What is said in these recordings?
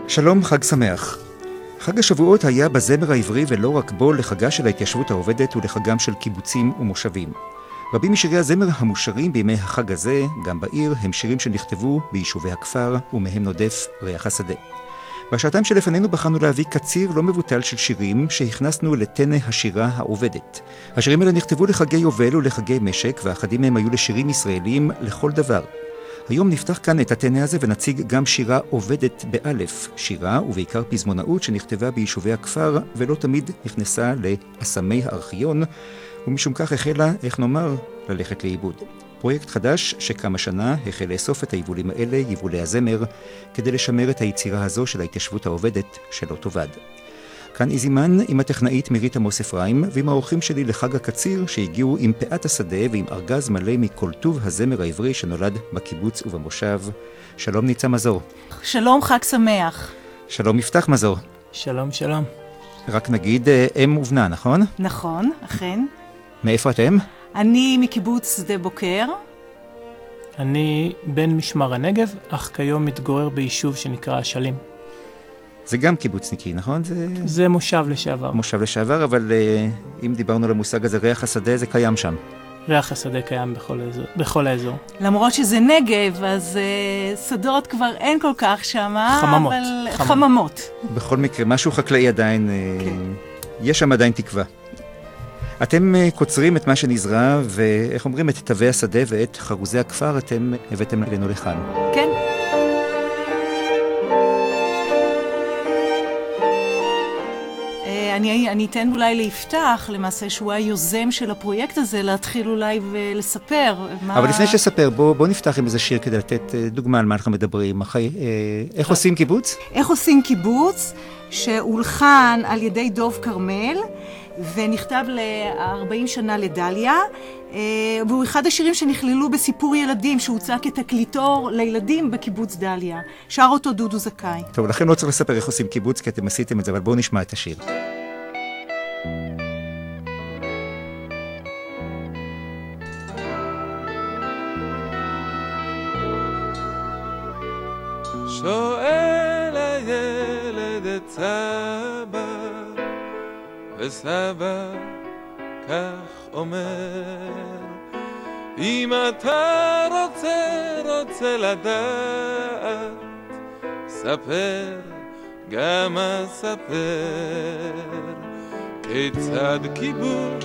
שלום, חג שמח. חג השבועות היה בזמר העברי ולא רק בו לחגה של ההתיישבות העובדת ולחגם של קיבוצים ומושבים. רבים משירי הזמר המושרים בימי החג הזה, גם בעיר, הם שירים שנכתבו ביישובי הכפר ומהם נודף ריח השדה. בשעתם שלפנינו בחרנו להביא קציר לא מבוטל של שירים שהכנסנו לטנא השירה העובדת. השירים האלה נכתבו לחגי יובל ולחגי משק, ואחדים מהם היו לשירים ישראלים לכל דבר. היום נפתח כאן את הטנא הזה ונציג גם שירה עובדת באלף, שירה ובעיקר פזמונאות שנכתבה ביישובי הכפר ולא תמיד נכנסה לאסמי הארכיון, ומשום כך החלה, איך נאמר, ללכת לאיבוד. פרויקט חדש שקם השנה החל לאסוף את היבולים האלה, יבולי הזמר, כדי לשמר את היצירה הזו של ההתיישבות העובדת שלא תאבד. כאן איזימן עם הטכנאית מירית עמוס אפרים ועם האורחים שלי לחג הקציר שהגיעו עם פאת השדה ועם ארגז מלא מכל טוב הזמר העברי שנולד בקיבוץ ובמושב. שלום ניצה מזור. שלום, חג שמח. שלום מפתח מזור. שלום, שלום. רק נגיד אם ובנה, נכון? נכון, אכן. מאיפה אתם? אני מקיבוץ שדה בוקר. אני בן משמר הנגב, אך כיום מתגורר ביישוב שנקרא אשלים. זה גם קיבוצניקי, נכון? זה מושב לשעבר. מושב לשעבר, אבל אם דיברנו על המושג הזה, ריח השדה, זה קיים שם. ריח השדה קיים בכל האזור. למרות שזה נגב, אז שדות כבר אין כל כך שם. חממות. אבל חממות. בכל מקרה, משהו חקלאי עדיין, כן. יש שם עדיין תקווה. אתם קוצרים את מה שנזרע, ואיך אומרים, את תווי השדה ואת חרוזי הכפר, אתם הבאתם אלינו לכאן. כן. אני אתן אולי ליפתח, למעשה שהוא היוזם של הפרויקט הזה, להתחיל אולי ולספר. אבל לפני שספר, בוא נפתח עם איזה שיר כדי לתת דוגמה על מה אנחנו מדברים. איך עושים קיבוץ? איך עושים קיבוץ, שהולחן על ידי דוב קרמל, ונכתב ל-40 שנה לדליה, והוא אחד השירים שנכללו בסיפור ילדים, שהוצא כתקליטור לילדים בקיבוץ דליה. שר אותו דודו זכאי. טוב, לכן לא צריך לספר איך עושים קיבוץ, כי אתם עשיתם את זה, אבל בואו נשמע את השיר. שואל הילד את סבא, וסבא כך אומר, אם אתה רוצה לדעת, ספר, גם אספר, כיצד קיבוץ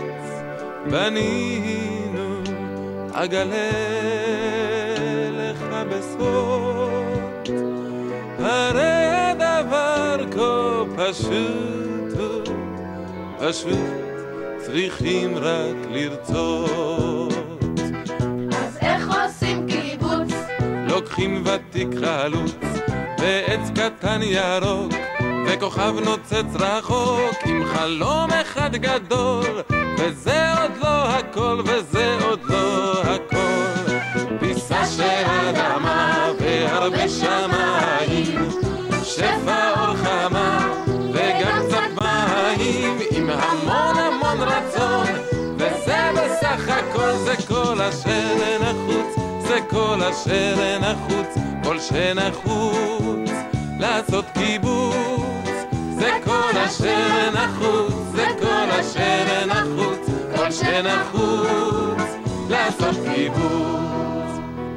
בנינו, עגלה לך בסוד, הרי הדבר כה פשוט, פשוט צריכים רק לרצות. אז איך עושים קיבוץ? לוקחים ותיק חלוץ ועץ קטן ירוק וכוכב נוצץ רחוק עם חלום אחד גדול, וזה עוד לא הכל, וזה עוד לא הכל. פיסה של אדמה והרבה שמיים, שפע אור חמה וגם קצת מים, עם המון המון רצון, וזה בסך הכל, זה כל אשר נחוץ, זה כל אשר נחוץ, כל שנחוץ לעשות קיבוץ, זה כל אשר נחוץ, זה כל אשר נחוץ, כל שנחוץ לעשות קיבוץ.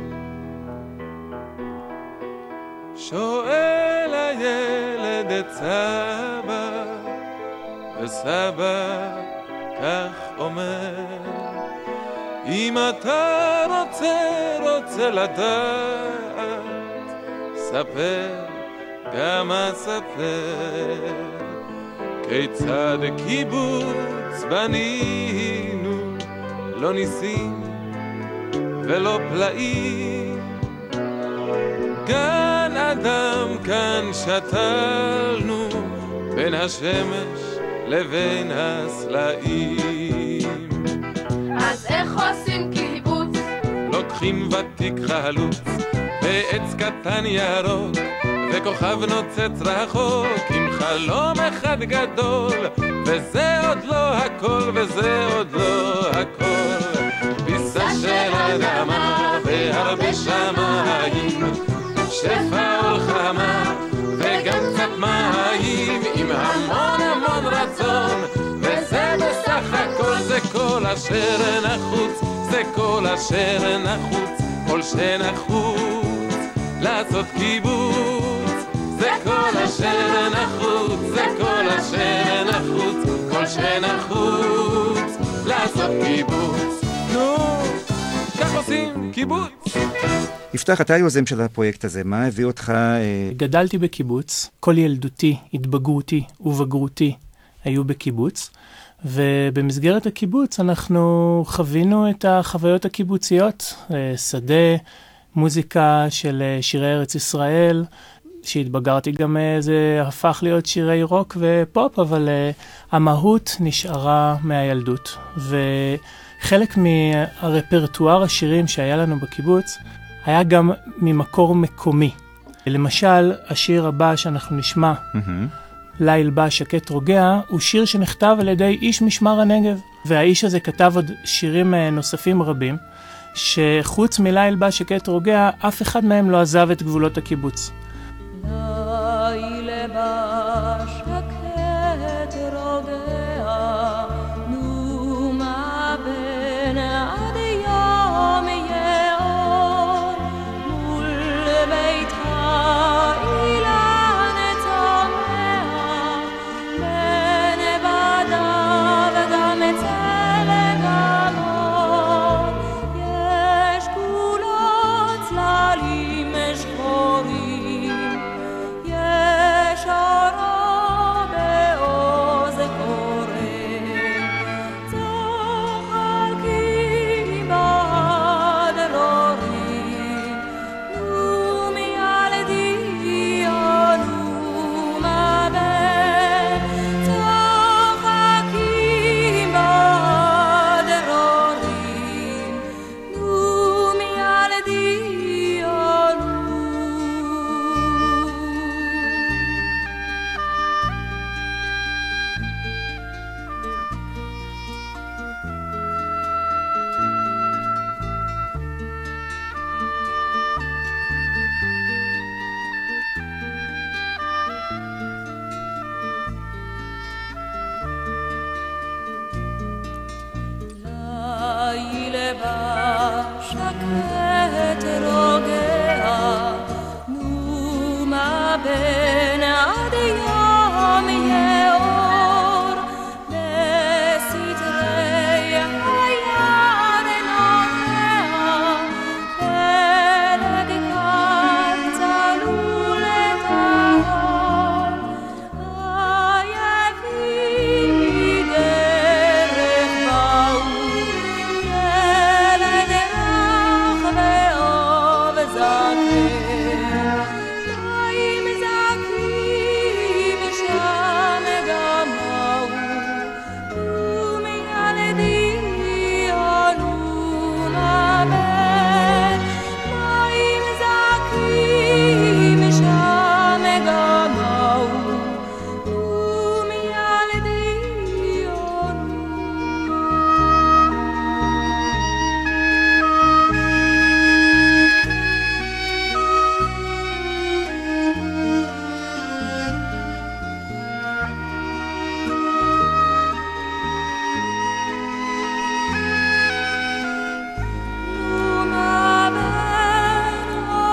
שואל הילד את סבא, וסבא כך אומר, אם אתה רוצה לדעת, ספר, גם אספר, כיצד קיבוץ בנינו, לא ניסים ולא פלאים, גן אדם כאן שתלנו, בין השמש לבין הסלעים. אז איך עושים קיבוץ? לוקחים ותיק חלוץ ועץ קטן ירוק וכוכב נוצץ רחוק עם חלום אחד גדול, וזה עוד לא הכל, וזה עוד לא הכל. פיסה של אדמה והרבה שמיים, שפע אור חמה וגם קצת אשר נחוץ, זה כל אשר נחוץ, כל שנחוץ לעשות קיבוץ. זה כל אשר נחוץ, זה כל אשר נחוץ, כל שנחוץ לעשות קיבוץ. נו, כך עושים קיבוץ. יפתח, אתה היוזם של הפרויקט הזה, מה הביא אותך? גדלתי בקיבוץ, כל ילדותי, התבגרותי ובגרותי היו בקיבוץ, ובמסגרת הקיבוץ אנחנו חווינו את החוויות הקיבוציות, שדה, מוזיקה של שירי ארץ ישראל, שהתבגרתי גם זה הפך להיות שירי רוק ופופ, אבל המהות נשארה מהילדות. וחלק מהרפרטואר השירים שהיה לנו בקיבוץ היה גם ממקור מקומי. למשל, השיר הבא שאנחנו נשמע, ליל בא שקט רוגע, הוא שיר שנכתב על ידי איש משמר הנגב. והאיש הזה כתב עוד שירים נוספים רבים, שחוץ מליל בא שקט רוגע, אף אחד מהם לא עזב את גבולות הקיבוץ. ליל בא שקט רוגע, נו מה בין עד יום יאור, מול ביתך אילן צומח, בין בדיו גם צל גמור, יש כולו צללים שחורים, יש אורו בעוז קורא, צוחקים בדרורים, נו מילדי נו מה בין, צוחקים בדרורים, נו מילדי נו. ליל בא שקט רוגע, נו מה בין עד יום יאור, בסתרי היער נוגע, פלג קל צלול טהור, עייפים מדרך באו, ילד רך ואוב זקן, מים זכים שם גמרו, ומילדי אנו מה בין, מים זכים שם גמרו, ומילדי אנו. מה בין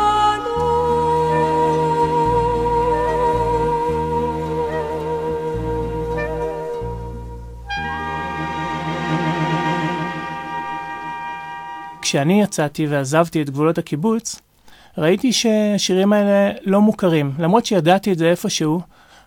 כשאני יצאתי ועזבתי את גבולות הקיבוץ, ראיתי שהשירים האלה לא מוכרים. למרות שידעתי את זה איפשהו,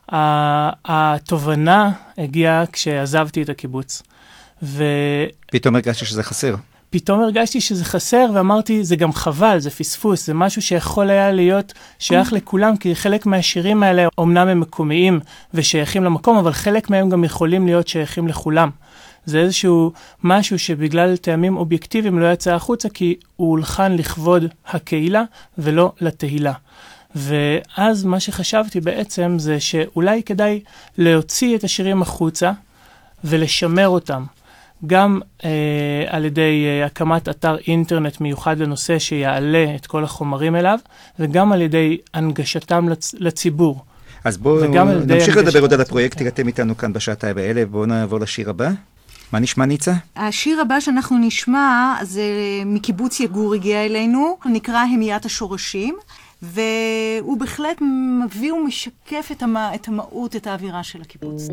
התובנה הגיעה כשעזבתי את הקיבוץ. פתאום הרגשתי שזה חסר. פתאום הרגשתי שזה חסר, ואמרתי, זה גם חבל, זה פספוס, זה משהו שיכול היה להיות שייך לכולם, כי חלק מהשירים האלה אומנם הם מקומיים ושייכים למקום, אבל חלק מהם גם יכולים להיות שייכים לכולם. זה איזשהו משהו שבגלל טעמים אובייקטיביים לא יצא החוצה, כי הוא הולחן לכבוד הקהילה ולא לתהילה. ואז מה שחשבתי בעצם זה שאולי כדאי להוציא את השירים החוצה ולשמר אותם. גם על ידי הקמת אתר אינטרנט מיוחד לנושא שיעלה את כל החומרים אליו, וגם על ידי הנגשתם לציבור. אז בואו נמשיך לדבר עוד על הפרויקט, אתם איתנו כאן בשעתיים האלה, בואו נעבור לשיר הבא. מה נשמע ניצה? השיר הבא שאנחנו נשמע זה מקיבוץ יגור הגיע אלינו, הוא נקרא המיית השורשים, והוא בהחלט מביא ומשקף את המהות, את האווירה של הקיבוץ.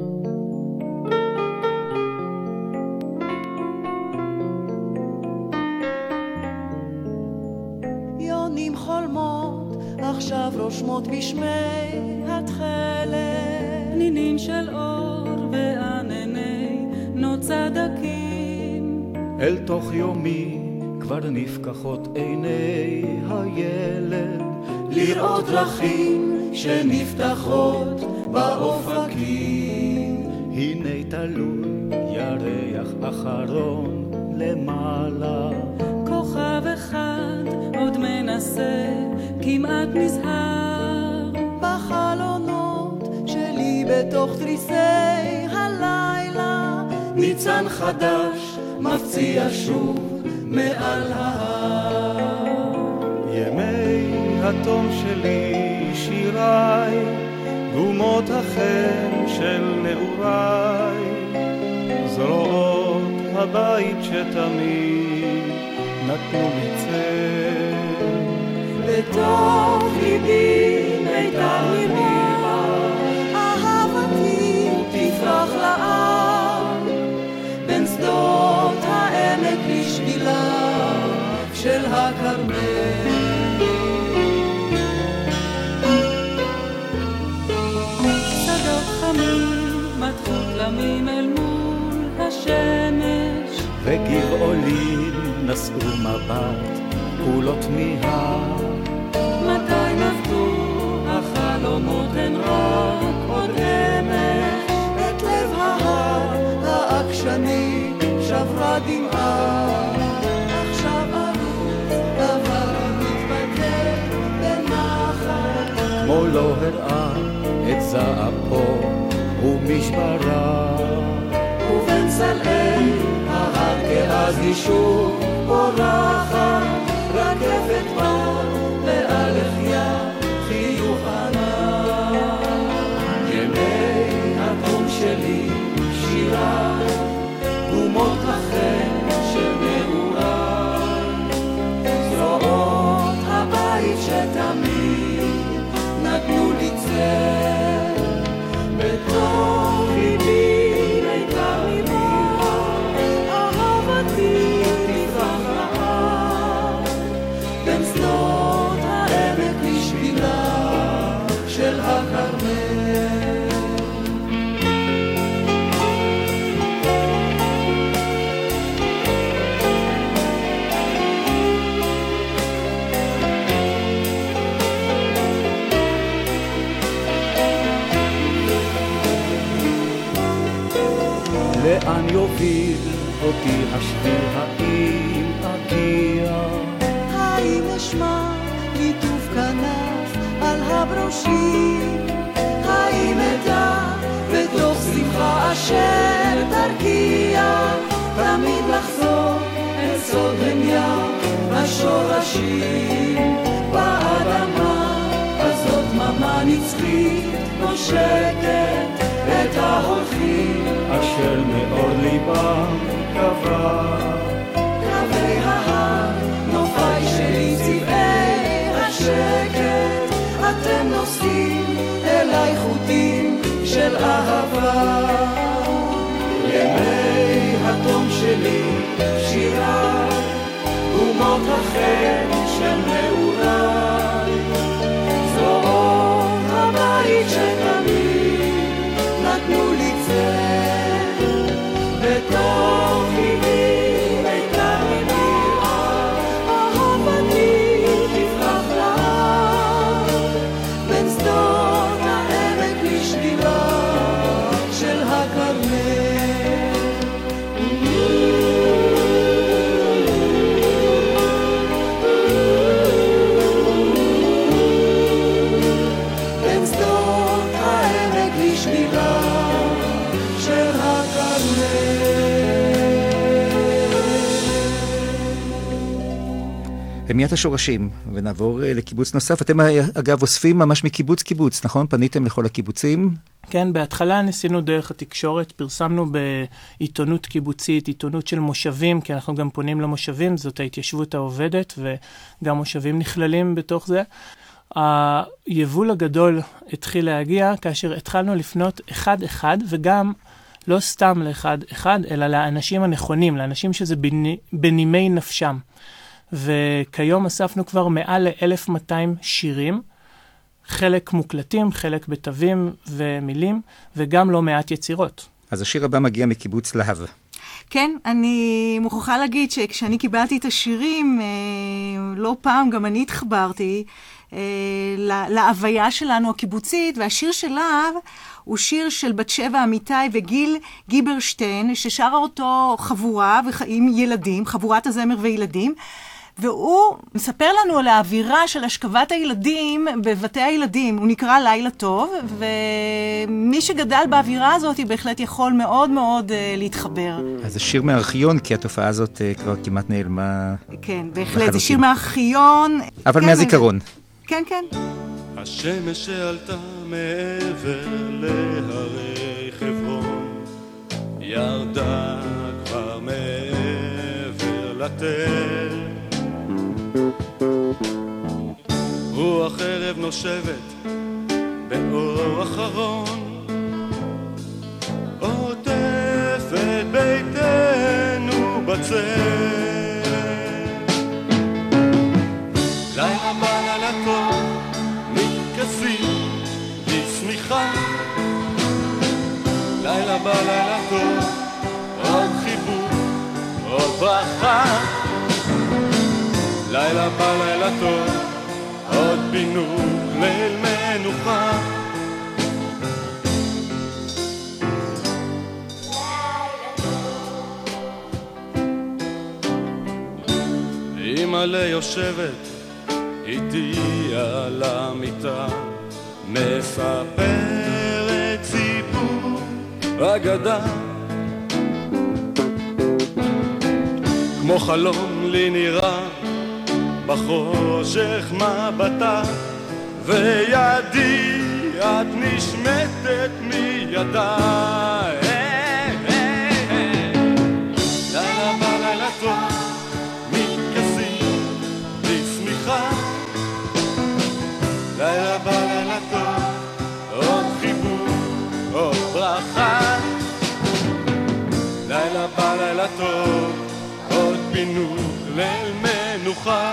יונים חולמות, עכשיו רושמות בשמי התכלת, פנינים של אור וענני נוצה דקים. אל תוך יומי כבר נפקחות עיני הילד, לראות דרכים שנפתחות באופקים. הנה תלוי ירח אחרון למעלה, כוכב אחד עוד מנסה, כמעט נזהר. בחלונות שלי בתוך תריסי הלילה, ניצן חדש מפציע שוב מעל ההר. ימי התום שלי שיריי, גומות החן של נעוריי, זרועות הבית שתמיד נתנו לי צל. בתוך ליבי מיתר מרימה, אהבתי תפרח לעם, בין שדות העמק לשבילה של הכרמל. שדות חמים מתחו תלמים אל מול השמש, וגבעולים נשאו מבט כולו תמיהה. מתי נפתו החלומות הן רק עוד אמש. את לב ההר העקשני שברה דמעה, עכשיו ערוץ אבל מתבטא בנחת, כמו לא הראה את זעפו ומשברה. ובין סלעי ההר כאז היא שוב פורחת, רכבת בה ועל לחיה חיוך ענק. ימי התום שלי שירה, גומות החן של נעוריי, זרועות הבית שתמיד נתנו לי צל. בתוך ליבי מיתר מרימה, אהבתי תפרח לעם, בין שדות העמק לשבילה של הכרמל. לאן יוביל אותי השביל, האם אגיע? האם אשמע ליטוף כנף על הברושים? האם אדע בתוך שמחה אשר תרקיע, תמיד לחזור אל סוד המים השורשים? באדמה הזאת דממה נצחית נושקת את ההולכים, אשר מאור ליבם קבע. קווי ההר, נופי שלי צבעי השקט, אתם נושאים אליי חוטים של אהבה. ימי התום שלי שירה, גומות החן של נעוריי, זרועות הבית שתמיד נתנו לי צל. בתוך ליבי מיתר מרימה, אהבתי תפרח לעם, בין שדות העמק לשבילה של הכרמל. רמיית השורשים, ונעבור לקיבוץ נוסף. אתם אגב אוספים ממש מקיבוץ קיבוץ, נכון? פניתם לכל הקיבוצים? כן, בהתחלה ניסינו דרך התקשורת, פרסמנו בעיתונות קיבוצית, עיתונות של מושבים, כי אנחנו גם פונים למושבים, זאת ההתיישבות העובדת, וגם מושבים נכללים בתוך זה. היבול הגדול התחיל להגיע כאשר התחלנו לפנות אחד-אחד, וגם לא סתם לאחד-אחד, אלא לאנשים הנכונים, לאנשים שזה בנימי נפשם. וכיום אספנו כבר מעל ל-1200 שירים, חלק מוקלטים, חלק בתווים ומילים, וגם לא מעט יצירות. אז השיר הבא מגיע מקיבוץ להב. כן, אני מוכרחה להגיד שכשאני קיבלתי את השירים, לא פעם גם אני התחברתי להוויה שלנו הקיבוצית, והשיר של להב הוא שיר של בת שבע אמיתי וגיל גיברשטיין, ששרה אותו חבורה עם ילדים, חבורת הזמר וילדים, והוא מספר לנו על האווירה של השכבת הילדים בבתי הילדים. הוא נקרא לילה טוב, ומי שגדל באווירה הזאת בהחלט יכול מאוד מאוד להתחבר. אז זה שיר מהארכיון, כי התופעה הזאת כבר כמעט נעלמה. כן, בהחלט, זה שיר מהארכיון. אבל כן, מהזיכרון. כן, כן. השמש שעלתה מעבר להרי חברון, ירדה כבר מעבר לתל. רוח ערב נושבת באור אחרון, עוטפת ביתנו בצל. לילה בא לילה טוב, מתכסים בשמיכה. לילה בא לילה טוב, עוד חיבור, עוד ברכה. לילה בא לילה טוב, עוד פינוק, ליל מנוחה. אמא'לה יושבת איתי על המיטה, מספרת סיפור אגדה, כמו חלום לי נראה בחושך מבטה, וידי את נשמטת מידה. לילה בא לילה טוב, מתכסים בשמיכה. לילה בא לילה טוב, עוד חיבור, עוד ברכה. לילה בא לילה טוב, עוד פינוק, ליל מנוחה.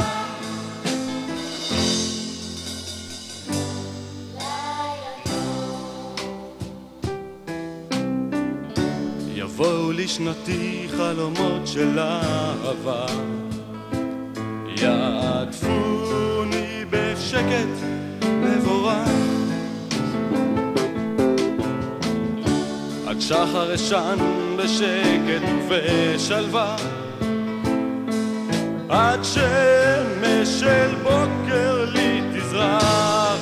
יבואו לשנתי חלומות של אהבה, יעטפוני בשקט מבורך, עד שחר אשן בשקט ובשלווה, עד שמש של בוקר לי תזרח.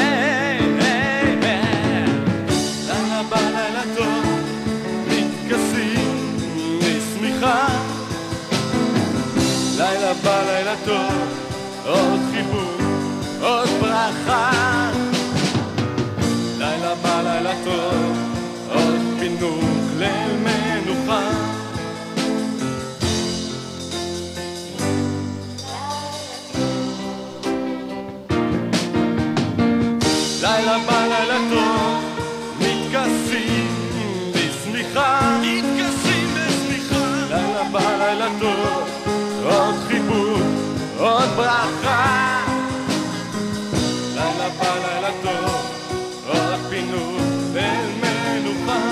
לילה בא לילה טוב, מתכסים בשמיכה. לילה בא לילה טוב, עוד חיבור, עוד ברכה. לילה בא לילה טוב, עוד פינוק, ליל מנוחה. לילה בא לילה טוב, מתכסים בשמיכה. מתכסים בשמיכה. לילה בא לילה טוב, עוד חיבור, עוד ברכה. לילה בא לילה טוב, עוד פינוק, ליל מנוחה.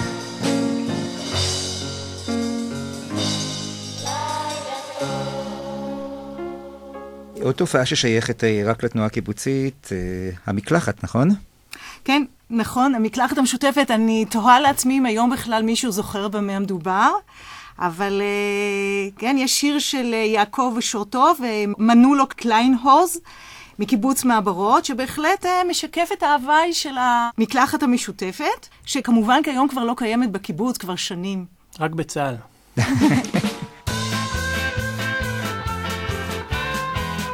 עוד תופעה ששייכת רק לתנועה הקיבוצית, המקלחת, נכון? כן, נכון, המקלחת המשותפת. אני תוהה לעצמי אם היום בכלל מישהו זוכר במה המדובר, אבל כן, יש שיר של יעקב ושורטוב, מנו לו קליינהוז, מקיבוץ מעברות, שבהחלט משקף את ההוואי של המקלחת המשותפת, שכמובן כיום כבר לא קיימת בקיבוץ כבר שנים. רק בצה"ל.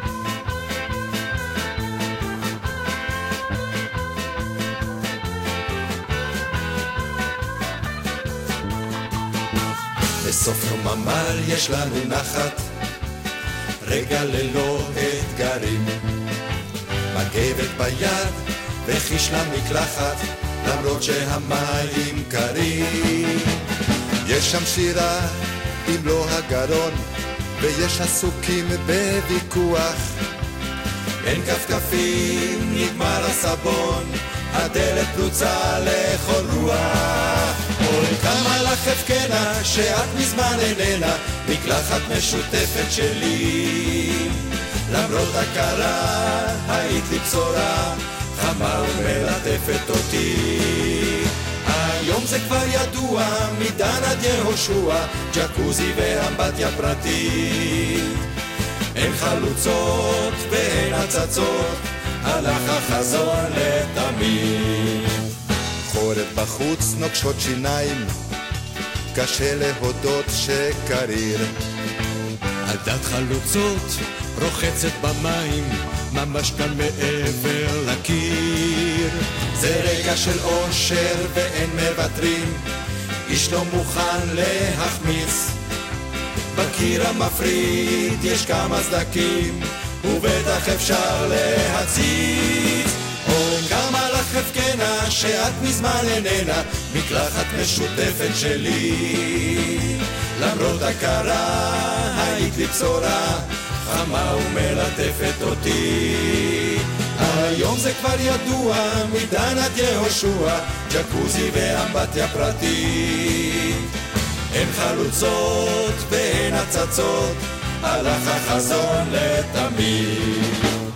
בסוף יום עמל יש לנו נחת, רגע ללא אתגרים, מגבת ביד וחיש למקלחת, למרות שהמים קרים. יש שם שירה עם לא הגרון, ויש עסוקים בוויכוח, אין כפכפים, נגמר הסבון, הדלת פלוצה לכל רוח. אוי כמה לך הפקנה שאת מזמן איננה, מקלחת משותפת שלי, למרות הקרה היית לי בשורה, חמה ומלטפת אותי. היום זה כבר ידוע, מדן עד יהושע, ג'קוזי ואמבטיה פרטי, אין חלוצות ואין הצצות, הלך החזון לתמיד. חורף בחוץ נוקשות שיניים, קשה להודות שקריר, על דת חלוצות רוחצת במים, ממש כאן מעבר לקיר. זה רגע של אושר ואין מבטרים, איש לא מוכן להחמיץ, בקיר המפריד יש כמה סדקים, ובטח אפשר להציץ. אוי כמה לך הפקנה שאת מזמן איננה, מקלחת משותפת שלי, למרות הקרה היית לי בשורה, חמה ומלטפת אותי. היום זה כבר ידוע, מדן עד יהושע, ג'קוזי ואמבטיה פרטי, אין חלוצות ואין הצצות, הלך החזון לתמיד.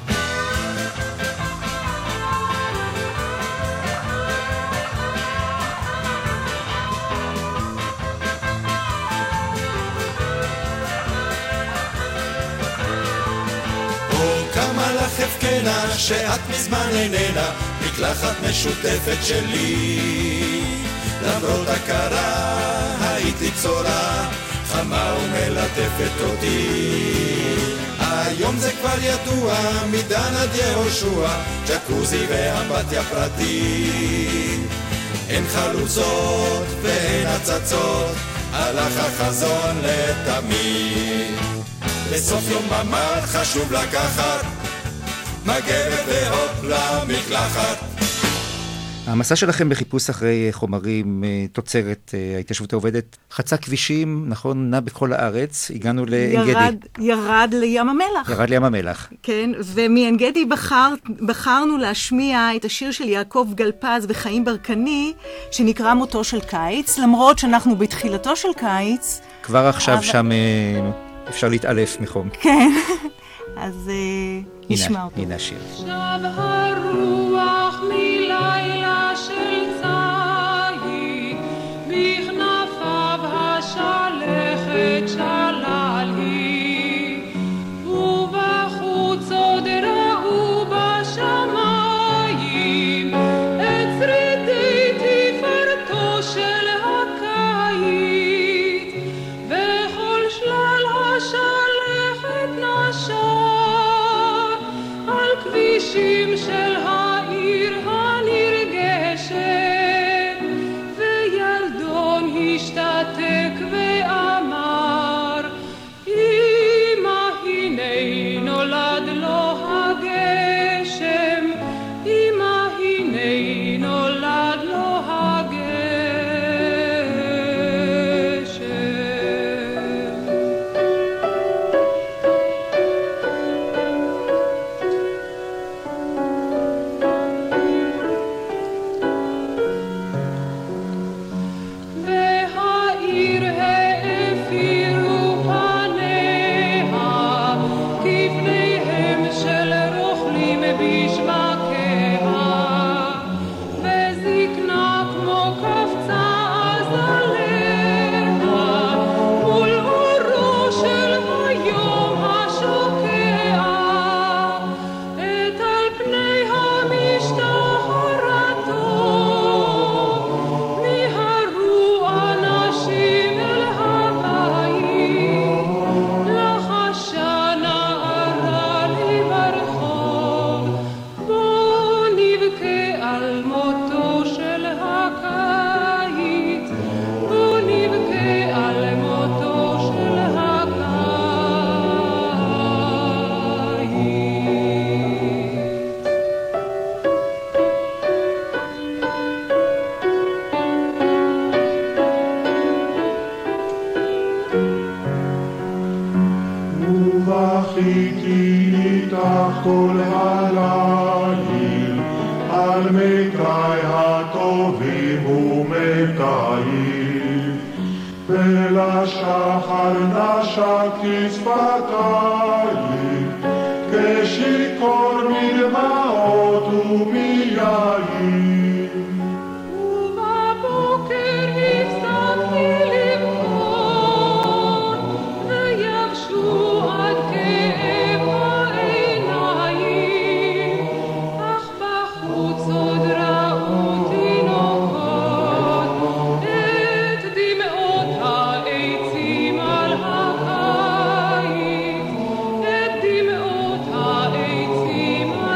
הפקנה שאת מזמן איננה, מקלחת משותפת שלי, למרות הקרה הייתי צורה, חמה ומלטפת אותי. היום זה כבר ידוע, מדן עד יהושע, ג'קוזי ואמבטיה פרטי, אין חלוצות ואין הצצות, הלך החזון לתמיד. בסוף יום עמל חשוב לקחת מגבת והופ למקלחת. המסע שלכם בחיפוש אחרי חומרים תוצרת ההתיישבות העובדת חצה כבישים, נכון, נע בכל הארץ, הגענו לעין גדי. ירד לים המלח. ירד לים המלח. כן, ומעין גדי בחרנו להשמיע את השיר של יעקב גלפז וחיים ברקני, שנקרא מותו של קיץ, למרות שאנחנו בתחילתו של קיץ. כבר עכשיו שם אפשר להתעלף מחום. כן. אז נשמע אותו. הנה השיר. שב הרוח מלילה של צייד, בכנפיו השלכת שלל היא, ובחוץ עוד ראו בשמיים את שרידי תפארתו של הקיץ, וכל שלל השלכת נשר כבישים של העיר הנרגשת, וילדון השתתק ואמר, אמא הנה נולד לו הגשם, אמא הנה נולד לו הגשם. כל הליל, על מתי הטובים ומתיים, ולשחר נשקתי שפתיים, כשיכור מדמעות ומיין. ובבוקר הפסקתי לבכות, ויבשו עד כאב העיניים, אך בחוץ עוד ראו תינוקות, את דמעות העצים על הקיץ, את דמעות העצים על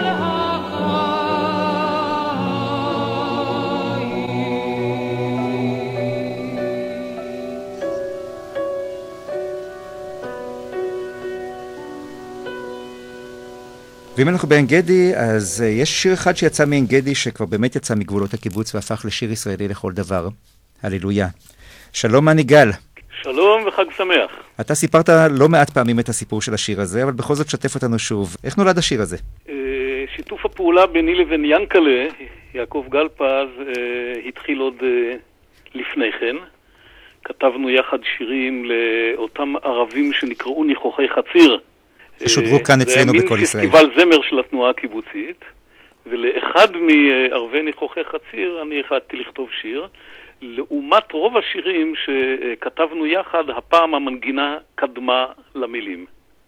ואם אנחנו בעין גדי, אז יש שיר אחד שיצא מעין גדי, שכבר באמת יצא מגבולות הקיבוץ והפך לשיר ישראלי לכל דבר. הללויה. שלום מניגל. שלום וחג שמח. אתה סיפרת לא מעט פעמים את הסיפור של השיר הזה, אבל בכל זאת שתף אותנו שוב. איך נולד השיר הזה? שיתוף הפעולה ביני לבין ינקלה, יעקב גלפז, התחיל עוד לפני כן. כתבנו יחד שירים לאותם ערבים שנקראו ניחוחי חציר. ששודרו כאן אצלנו בכל ישראל. זה פסטיבל זמר של התנועה הקיבוצית, ולאחד מערבי ניחוחי חציר אני החלטתי לכתוב שיר. לעומת רוב השירים שכתבנו יחד, הפעם המנגינה קדמה למילים.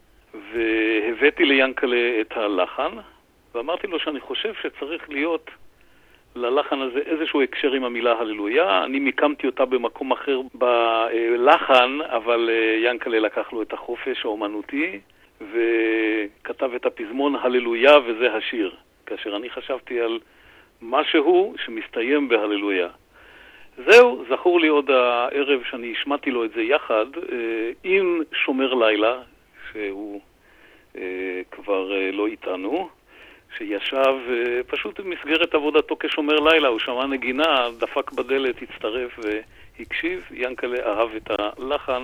והבאתי ליאנקלה את הלחן, ואמרתי לו שאני חושב שצריך להיות ללחן הזה איזשהו הקשר עם המילה הללויה. אני מיקמתי אותה במקום אחר בלחן, אבל יאנקלה לקח לו את החופש האומנותי, וכתב את הפזמון הללויה, וזה השיר. כאשר אני חשבתי על משהו שמסתיים בהללויה. זהו, זכור לי עוד הערב שאני השמעתי לו את זה יחד עם שומר לילה, שהוא כבר לא איתנו, שישב פשוט במסגרת עבודתו כשומר לילה, הוא שמע נגינה, דפק בדלת, הצטרף והקשיב. ינקלה אהב את הלחן,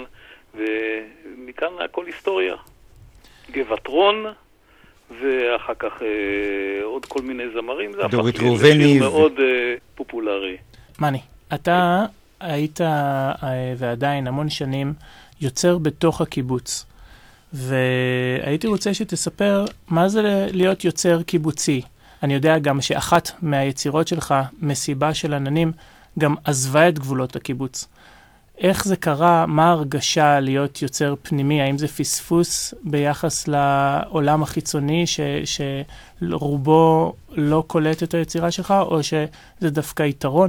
ומכאן הכל היסטוריה. גבעתרון, ואחר כך עוד כל מיני זמרים, זה הפך לשיר מאוד פופולרי. מני, אתה היית ועדיין המון שנים יוצר בתוך הקיבוץ, והייתי רוצה שתספר מה זה להיות יוצר קיבוצי. אני יודע גם שאחת מהיצירות שלך, מסיבה של עננים, גם עזבה את גבולות הקיבוץ. איך זה קרה? מה הרגשה להיות יוצר פנימי? האם זה פספוס ביחס לעולם החיצוני שרובו לא קולט את היצירה שלך, או שזה דווקא יתרון?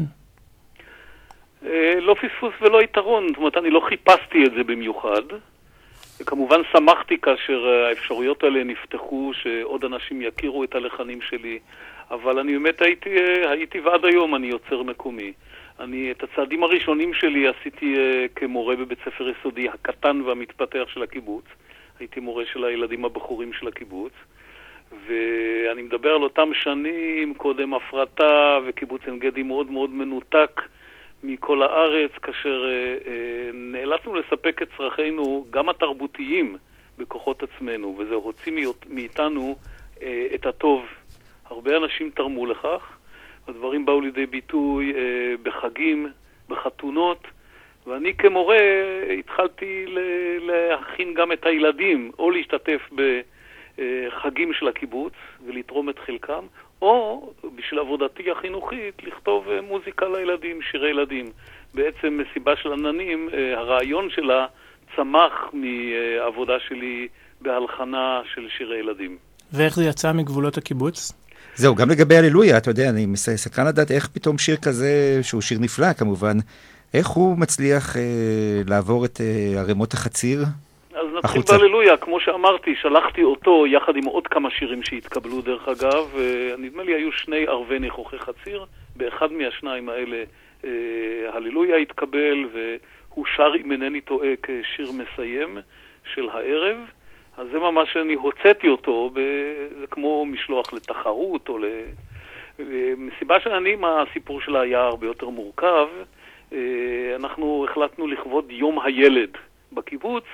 לא פספוס ולא יתרון. זאת אומרת, אני לא חיפשתי את זה במיוחד. וכמובן שמחתי כאשר האפשרויות האלה נפתחו, שעוד אנשים יכירו את הלחנים שלי. אבל אני באמת הייתי ועד היום אני יוצר מקומי. את הצעדים הראשונים שלי עשיתי כמורה בבית ספר יסודי הקטן והמתפתח של הקיבוץ. הייתי מורה של הילדים הבחורים של הקיבוץ. ואני מדבר על אותם שנים, קודם הפרטה, וקיבוץ עין גדי מאוד מאוד מנותק מכל הארץ, כאשר נאלצנו לספק את צרכינו, גם התרבותיים, בכוחות עצמנו, וזה הוציא מאיתנו את הטוב. הרבה אנשים תרמו לכך. הדברים באו לידי ביטוי בחגים, בחתונות, ואני כמורה התחלתי להכין גם את הילדים, או להשתתף בחגים של הקיבוץ ולתרום את חלקם, או בשביל עבודתי החינוכית לכתוב מוזיקה לילדים, שירי ילדים. בעצם מסיבה של עננים, הרעיון שלה צמח מעבודה שלי בהלחנה של שירי ילדים. ואיך זה יצא מגבולות הקיבוץ? זהו, גם לגבי הללויה, אתה יודע, אני סקרן לדעת איך פתאום שיר כזה, שהוא שיר נפלא כמובן, איך הוא מצליח לעבור את ערימות החציר אז נתחיל בהללויה, כמו שאמרתי, שלחתי אותו יחד עם עוד כמה שירים שהתקבלו דרך אגב, נדמה לי היו 2 ערבי ניחוחי חציר, באחד מהשניים האלה הללויה התקבל, והוא שר אם אינני טועה כשיר מסיים של הערב. אז זה ממש אני הוצאתי אותו, זה כמו משלוח לתחרות או מסיבה של עננים, הסיפור שלה היה הרבה יותר מורכב. אנחנו החלטנו לכבוד יום הילד בקיבוץ,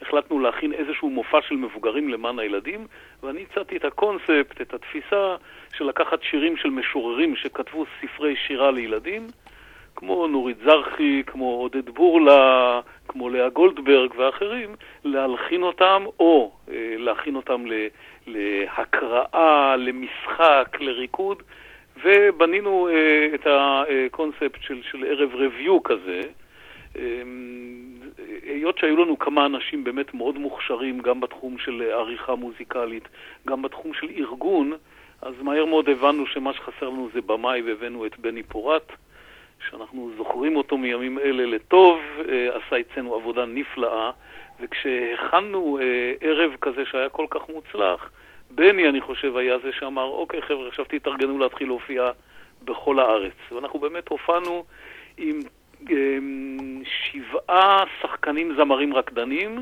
החלטנו להכין איזשהו מופע של מבוגרים למען הילדים, ואני הצעתי את הקונספט, את התפיסה של לקחת שירים של משוררים שכתבו ספרי שירה לילדים, כמו נורית זרחי, כמו עודד בורלה, כמו לאה גולדברג ואחרים, להלחין אותם או להכין אותם להקראה, למשחק, לריקוד, ובנינו את הקונספט של ערב רביו כזה. היות שהיו לנו כמה אנשים באמת מאוד מוכשרים, גם בתחום של עריכה מוזיקלית, גם בתחום של ארגון, אז מהר מאוד הבנו שמה שחסר לנו זה במאי, והבאנו את בני פורט, שאנחנו זוכרים אותו מימים אלה לטוב, עשה אצלנו עבודה נפלאה, וכשהכנו ערב כזה שהיה כל כך מוצלח, בני, אני חושב, היה זה שאמר, אוקיי חבר'ה, עכשיו תתארגנו להתחיל להופיע בכל הארץ. ואנחנו באמת הופענו עם 7 שחקנים זמרים רקדנים,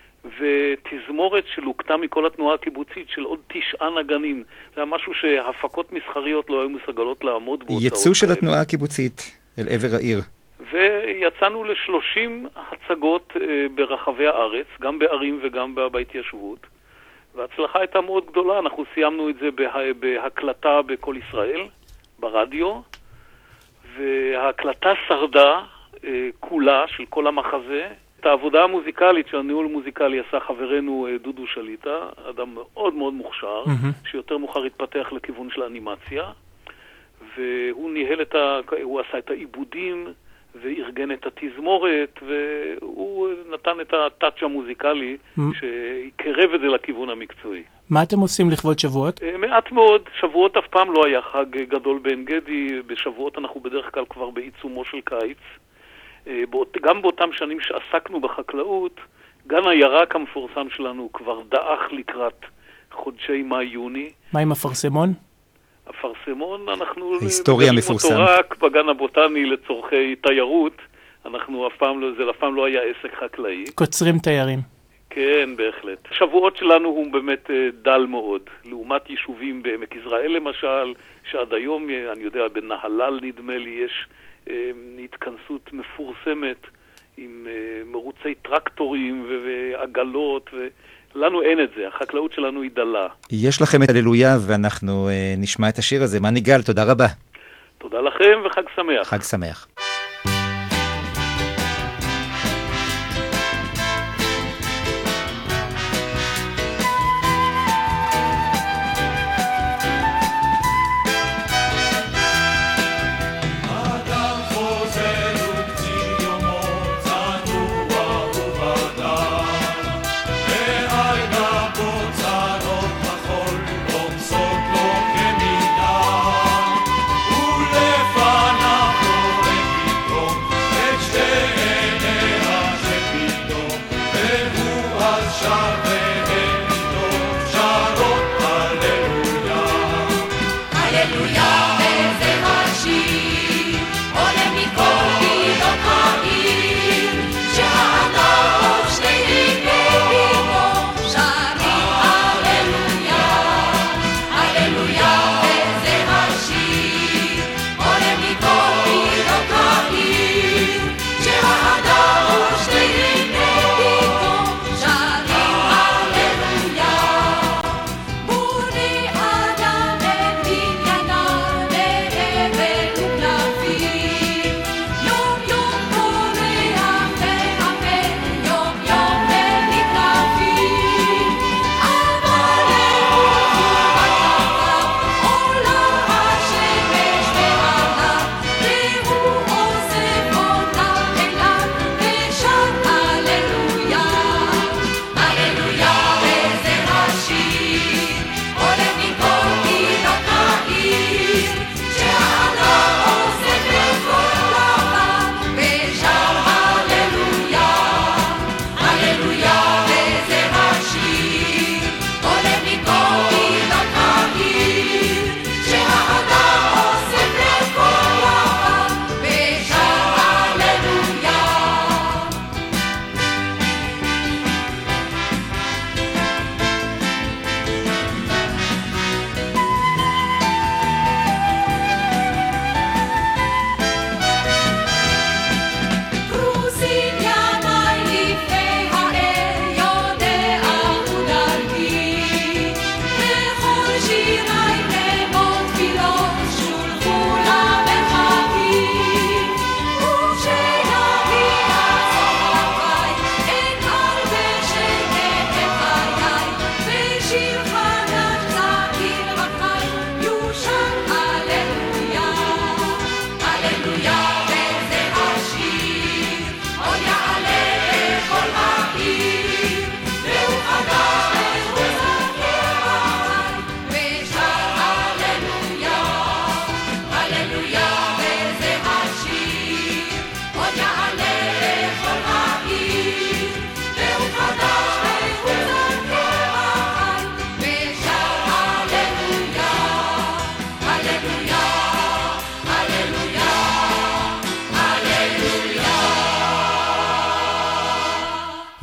ותזמורת שלוקתה מכל התנועה הקיבוצית של עוד 9 נגנים. זה היה משהו שהפקות מסחריות לא היו מסגלות לעמוד בו. יצאו של התנועה הקיבוצית אל עבר העיר. ויצאנו ל30 הצגות ברחבי הארץ, גם בערים וגם בהתיישבות. וההצלחה הייתה מאוד גדולה. אנחנו סיימנו את זה בהקלטה בכל ישראל, ברדיו, וההקלטה שרדה כולה של כל המחזה. את העבודה המוזיקלית של הניהול המוזיקלי עשה חברנו דודו שליטה, אדם מאוד מאוד מוכשר, שיותר מאוחר התפתח לכיוון של האנימציה, והוא ניהל הוא עשה את העיבודים וארגן את התזמורת, והוא נתן את הטאץ' המוזיקלי שיקרב את זה לכיוון המקצועי. מה אתם עושים לכבוד שבועות? מעט מאוד. שבועות אף פעם לא היה חג גדול בעין גדי. בשבועות אנחנו בדרך כלל כבר בעיצומו של קיץ. גם באותם שנים שעסקנו בחקלאות, גן הירק המפורסם שלנו כבר דאח לקראת חודשי מאי-יוני. מה עם הפרסמון? הפרסמון, אנחנו היסטוריה מפורסם. אותו רק בגן הבוטני לצורכי תיירות. אנחנו אף פעם לא היה עסק חקלאי. קוצרים תיירים. כן, בהחלט. השבועות שלנו הוא באמת דל מאוד. לעומת יישובים בעמק יזרעאל למשל, שעד היום, אני יודע, בנהלל נדמה לי, יש התכנסות מפורסמת עם מרוצי טרקטורים ועגלות, ולנו אין את זה. החקלאות שלנו היא דלה. יש לכם את הללויה, ואנחנו נשמע את השיר הזה. מניגל, תודה רבה. תודה לכם וחג שמח. חג שמח. ולפניו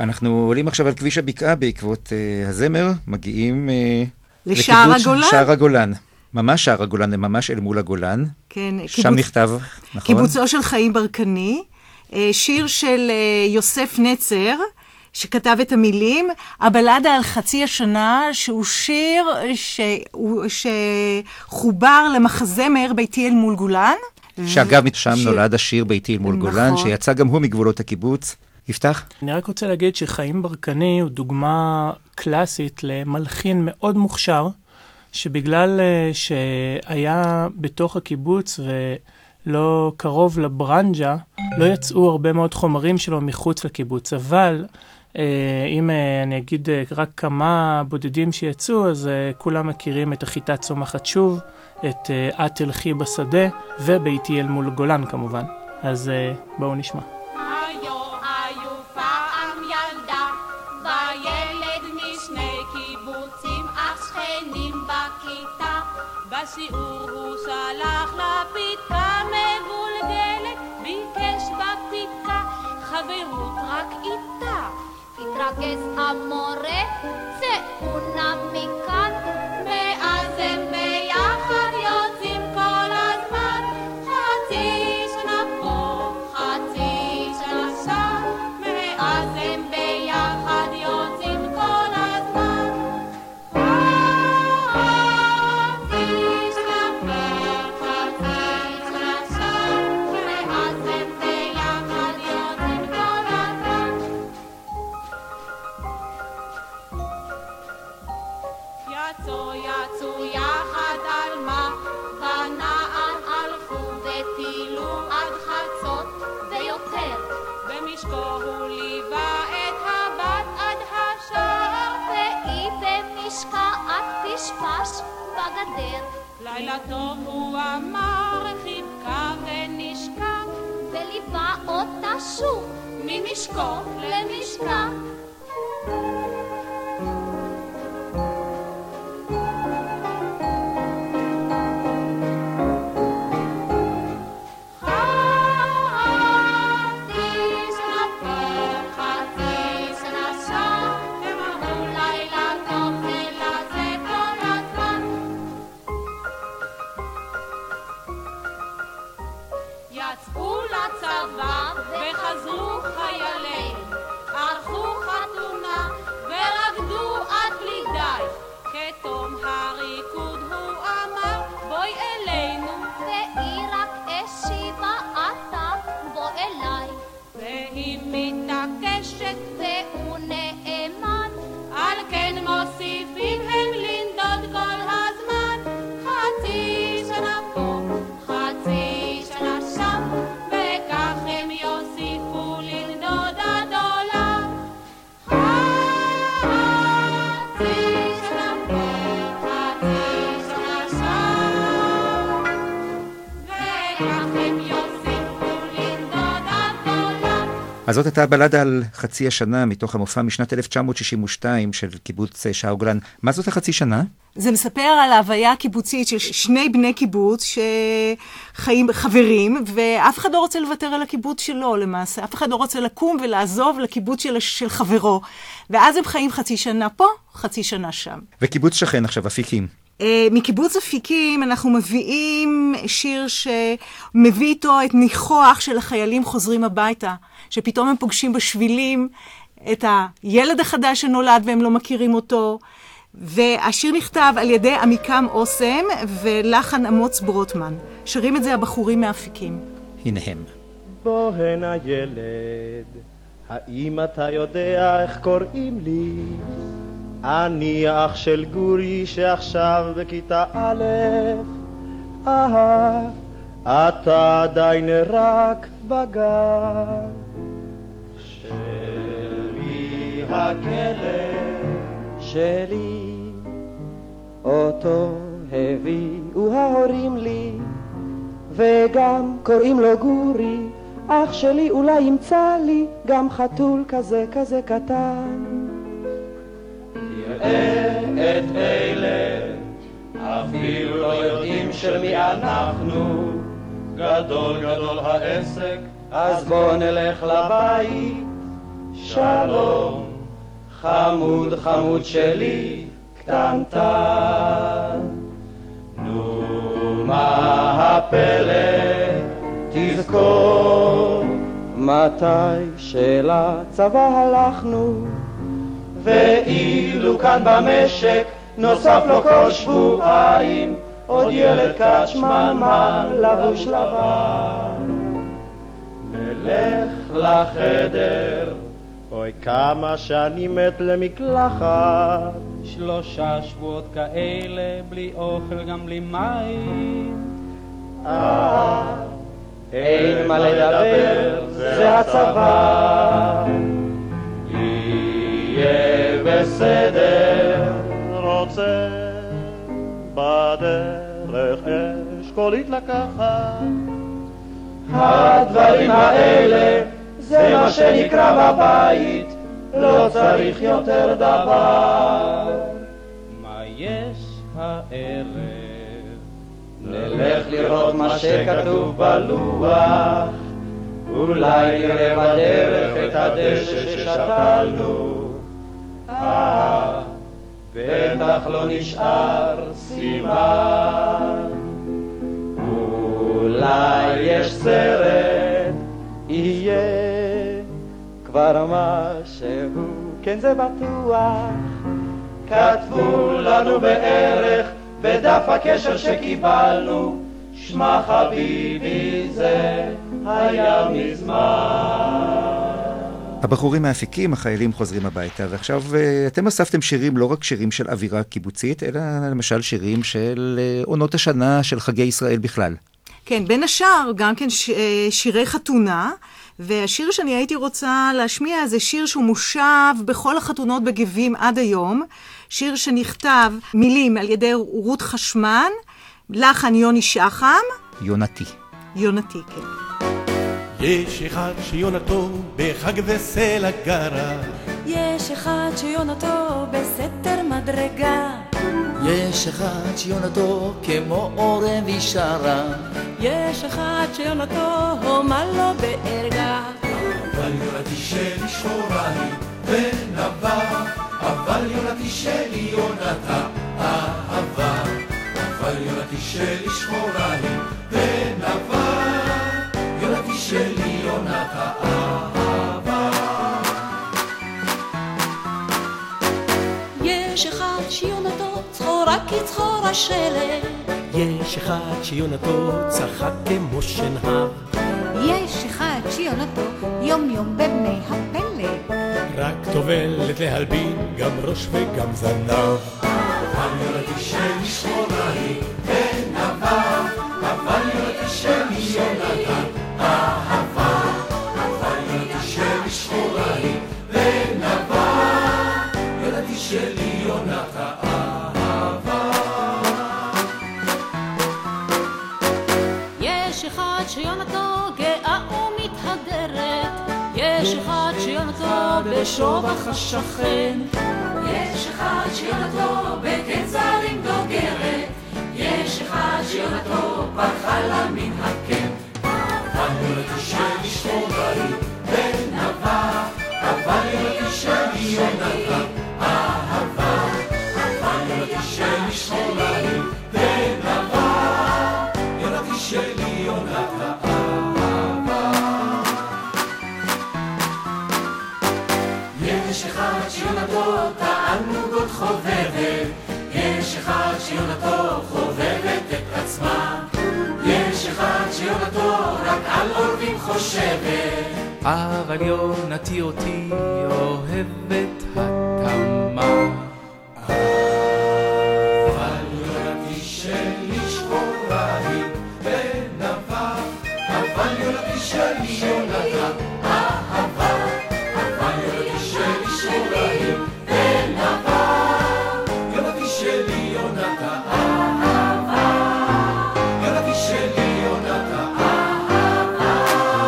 אנחנו עולים עכשיו על כביש הבקעה בעקבות הזמר, מגיעים לשער הגולן. שער הגולן. ממש שער הגולן, זה ממש אל מול הגולן. כן. שם נכתב, נכון? קיבוצו של חיים ברקני, שיר של יוסף נצר, שכתב את המילים, הבלדה על חצי השנה, שהוא שיר שחובר למחזמר ביתי אל מול גולן. שאגב, שם נולד השיר ביתי אל מול גולן, שיצא גם הוא מגבולות הקיבוץ. יפתח? אני רק רוצה להגיד שחיים ברקני הוא דוגמה קלאסית למלחין מאוד מוכשר, שבגלל שהיה בתוך הקיבוץ ולא קרוב לברנג'ה, לא יצאו הרבה מאוד חומרים שלו מחוץ לקיבוץ. אבל אם אני אגיד רק כמה בודדים שיצאו, אז כולם מכירים את החיטה צומחת שוב, את את תלכי בשדה, וביתי אל מול גולן כמובן. אז בואו נשמע. בשיעור הוא שלח לפתקה מבולגלת, ביקש בפתקה חברות רק איתה. התרכז המורה, צאו נא מכאן, מאז הם ביחד יוצאים כל הזמן, חצי שנה פה, חצי שנה שם, מאז הם ביחד יוצאים כל הזמן. יצאו יחד על מה, בנער הלכו וטילו עד חצות ויותר. במשקו הוא ליווה את הבת עד השער, והיא במשקה את תשפש בגדר. לילה טוב הוא אמר, חיבקה ונשקה, וליווה אותה שוב ממשקו למשקה. יצאו לצבא וחזרו חיילים, ערכו חתונה ורקדו עד בלי די. כתום הריקוד הוא אמר, בואי אלינו, והיא רק השיבה, אתה בוא אליי. והיא מתעקשת והוא נאמן, על כן מוסיפים הם לנדוד כל הזמן. חצי שנה פה, חצי שנה שם, וכך הם יוסיפו לנדוד עד עולם. חצי שנה פה, חצי שנה שם, וכך הם יוסיפו לנדוד עד עולם. אז זאת הייתה הבלדה על חצי השנה מתוך המופע משנת 1962 של קיבוץ שער הגולן. מה זאת החצי שנה? זה מספר על ההוויה הקיבוצית של שני בני קיבוץ שחיים חברים, ואף אחד לא רוצה לוותר על הקיבוץ שלו למעשה. אף אחד לא רוצה לקום ולעזוב לקיבוץ של חברו. ואז הם חיים חצי שנה פה, חצי שנה שם. וקיבוץ שכן עכשיו, אפיקים. מקיבוץ אפיקים אנחנו מביאים שיר שמביא איתו את ניחוח של החיילים חוזרים הביתה, שפתאום הם פוגשים בשבילים את הילד החדש שנולד והם לא מכירים אותו, והשיר נכתב על ידי עמיקם אוסם ולחן אמוץ ברוטמן. שרים את זה הבחורים מאפיקים. הנה הם. בוא הנה ילד, האם אתה יודע איך קוראים לי? אני אח של גורי שעכשיו בכיתה א', אתה עדיין רק בגן. שלי הכלב שלי, אותו הביאו ההורים לי, וגם קוראים לו גורי, אח שלי אולי ימצא לי גם חתול כזה כזה קטן. תראה את אלה, אפילו לא יודעים של מי אנחנו, גדול גדול העסק, אז בוא נלך לבית, שלום, חמוד חמוד שלי, קטנטן. נו, מה הפלא, תזכור, מתי שלצבא הלכנו, ואילו כאן במשק נוסף לו כל שבועיים עוד ילד קצ'מנמן לבוש לבן. נלך לחדר, אוי כמה שאני מת למקלחת, 3 שבועות כאלה בלי אוכל גם בלי מים. אין מה לדבר, זה הצבא. יהיה בסדר, רוצה בדרך אשכולית לקחת. הדברים האלה זה מה שנקרא בבית, לא צריך יותר דבר. מה יש הערב? נלך לראות מה שכתוב בלוח, אולי נראה בדרך את הדשא ששתלנו. בטח לא נשאר סימן, אולי יש סרט, יהיה כבר משהו, כן זה בטוח. כתבו לנו בערך בדף הקשר שקיבלנו, שמע חביבי זה היה מזמן. הבחורים מהאפיקים, החיילים חוזרים הביתה, ועכשיו אתם אספתם שירים, לא רק שירים של אווירה קיבוצית, אלא למשל שירים של עונות השנה, של חגי ישראל בכלל. כן, בין השאר גם כן שירי חתונה, והשיר שאני הייתי רוצה להשמיע זה שיר שהוא מושב בכל החתונות בגבים עד היום, שיר שנכתב מילים על ידי רות חשמן, לחן יוני שחם. יונתי. יונתי, כן. יש אחד שיונתו בחג וסלע גרה, יש אחד שיונתו בסתר מדרגה, יש אחד שיונתו כמו אורן וישרה, יש אחד שיונתו הומה לו בערגה. אבל יונתי שלי שחורה היא ונבה, אבל יונתי שלי יונתה אהבה, אבל יונתי שלי שחורה היא ונבה, יונתי שלי יונתה אהבה. יש אחד שיונתו צחורה כצחור השלג, יש אחד שיונתו צחק כמו שנהב, יש אחד שיונתו יום יום בבני הפלג, רק טובלת להלבין גם ראש וגם זנב. אבל יונתי שלי שחורה היא ונבה, אבל יונתי שלי יונתה אהבה, אבל יונתי שלי שחורה היא ונבה, יונתי שלי יונתה אהבה. יש אחד שיונתו גאה ומתהדרת, יש אחד שיונתו בשובח השכן, יש אחד שיונתו בקצרים דוגרת, יש אחד שיונתו פרחה לה מן הקן. אבל יונתי שלי שחורה היא ונבה, אבל יונתי שלי יונתה אהבה, אבל יונתי שלי שחורה היא ונבה, יונתי שלי יונתה אהבה. יש אחד שיונתו תענוגות חובבת, יש אחד שיונתו חובבת את עצמה, יש אחד שיונתו רק על אורבים חושבת, אבל יונתי אותי אוהבת התמה. אבל יונתי שלי שחורה היא ונבה, אבל יונתי שלי יונתה אהבה, אבל יונתי שלי שחורה היא ונבה, יונתי שלי יונתה אהבה, יונתי שלי יונתה אהבה.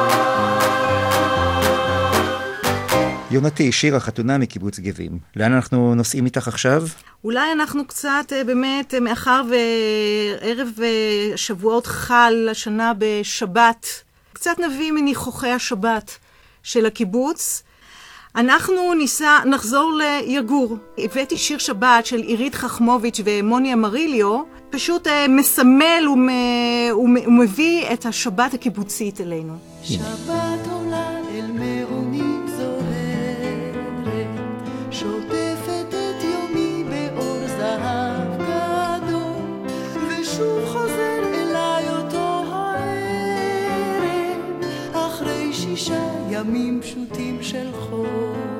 יונתי, שיר החתונה מקיבוץ גבים. לאן אנחנו נוסעים איתך עכשיו? אולי אנחנו קצת באמת, מאחר וערב שבועות חל השנה בשבת, קצת נביא מניחוחי השבת של הקיבוץ. אנחנו נחזור ליגור. הבאתי שיר שבת של עירית חכמוביץ' ומוני אמריליו, פשוט מסמל ומביא את השבת הקיבוצית אלינו. שבת עולה אל מעוני זוהרת, שוטפת את יומי באור זהב גדול, ושוב חוזר אליי אותו הערב, אחרי 6 ימים פשוטים של חול.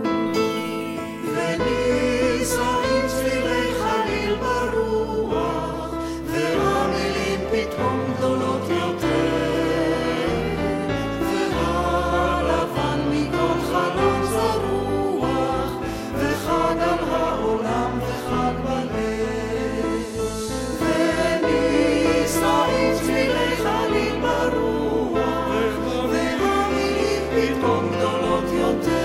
ונישאים צלילי חליל ברוח, והמילים פתאום גדולות יותר, והלבן מכל חלום זרוח, וחג על העולם וחג בלב. ונישאים צלילי חליל ברוח, והמילים פתאום גדולות יותר,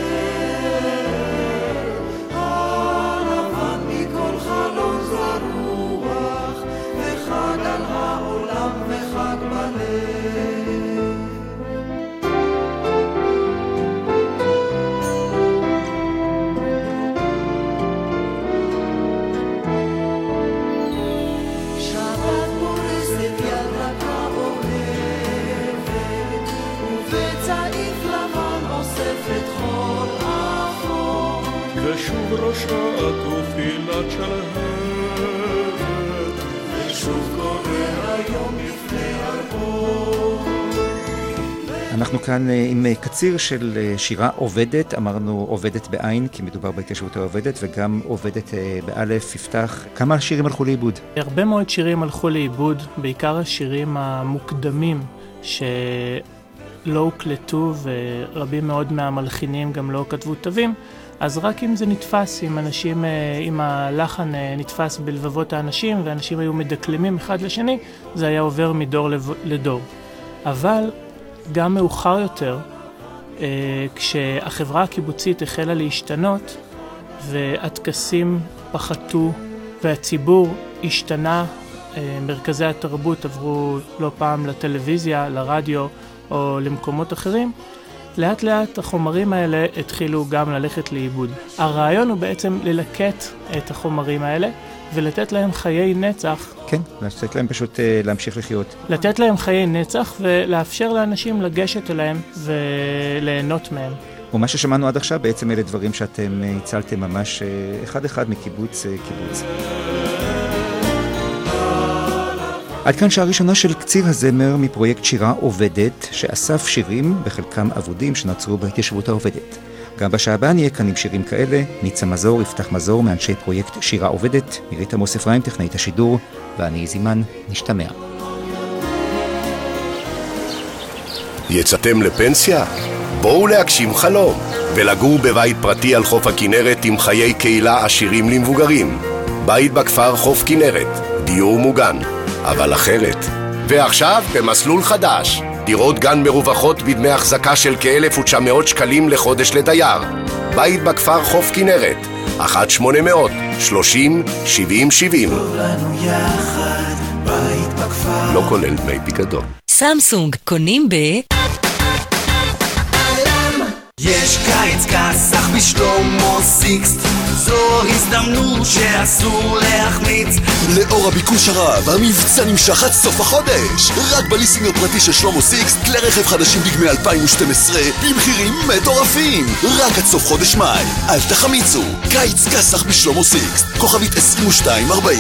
ושוב ראשה תופילת שלהבת, ושוב קורא היום לפני ארבו. אנחנו כאן עם קציר של שירה עובדת, אמרנו עובדת בעין כי מדובר בהתיישבות העובדת, וגם עובדת באלף. יפתח, כמה שירים הלכו לאיבוד? הרבה מאוד שירים הלכו לאיבוד, בעיקר השירים המוקדמים שלא הוקלטו, ורבים מאוד מהמלחינים גם לא כתבו תווים, אז רק אם זה נתפס, אם הלחן נתפס בלבבות האנשים, ואנשים היו מדקלמים אחד לשני, זה היה עובר מדור לדור. אבל גם מאוחר יותר, כשהחברה הקיבוצית החלה להשתנות, והטקסים פחתו, והציבור השתנה, מרכזי התרבות עברו לא פעם לטלוויזיה, לרדיו או למקומות אחרים, לאט לאט החומרים האלה התחילו גם ללכת לאיבוד. הרעיון הוא בעצם ללקט את החומרים האלה ולתת להם חיי נצח. כן, לתת להם פשוט להמשיך לחיות. לתת להם חיי נצח ולאפשר לאנשים לגשת אליהם וליהנות מהם. ומה ששמענו עד עכשיו בעצם אלה דברים שאתם הצלתם ממש אחד אחד מקיבוץ קיבוץ. עד כאן שעה ראשונה של קציר הזמר מפרויקט שירה עובדת, שאסף שירים, בחלקם עבודים, שנוצרו בהתיישבות העובדת. גם בשעה הבאה נהיה כאן עם שירים כאלה, ניצה מזור, יפתח מזור, מאנשי פרויקט שירה עובדת, מירית עמוס אפרים, טכנאית השידור, ואני זימן, נשתמע. יצאתם לפנסיה? בואו להגשים חלום, ולגור בבית פרטי על חוף הכנרת עם חיי קהילה עשירים למבוגרים. בית בכפר חוף כנרת, דיור מוגן. אבל אחרת. ועכשיו במסלול חדש, דירות גן מרווחות בדמי החזקה של כ-1,900 שקלים לחודש לדייר. בית בכפר חוף כנרת, 1-800-30-70-70. טוב לנו יחד, בית בכפר. לא כולל דמי פיקדון. סמסונג, קונים ב... יש קיץ כסח בשלמה סיקסט, זו הזדמנות שאסור להחמיץ. לאור הביקוש הרב, המבצע נמשך עד סוף החודש. רק בליסינג הפרטי של שלמה סיקסט, כלי רכב חדשים דגמי 2012 במחירים מטורפים. רק עד סוף חודש מאי. אל תחמיצו, קיץ כסח בשלמה סיקסט, כוכבית 2240.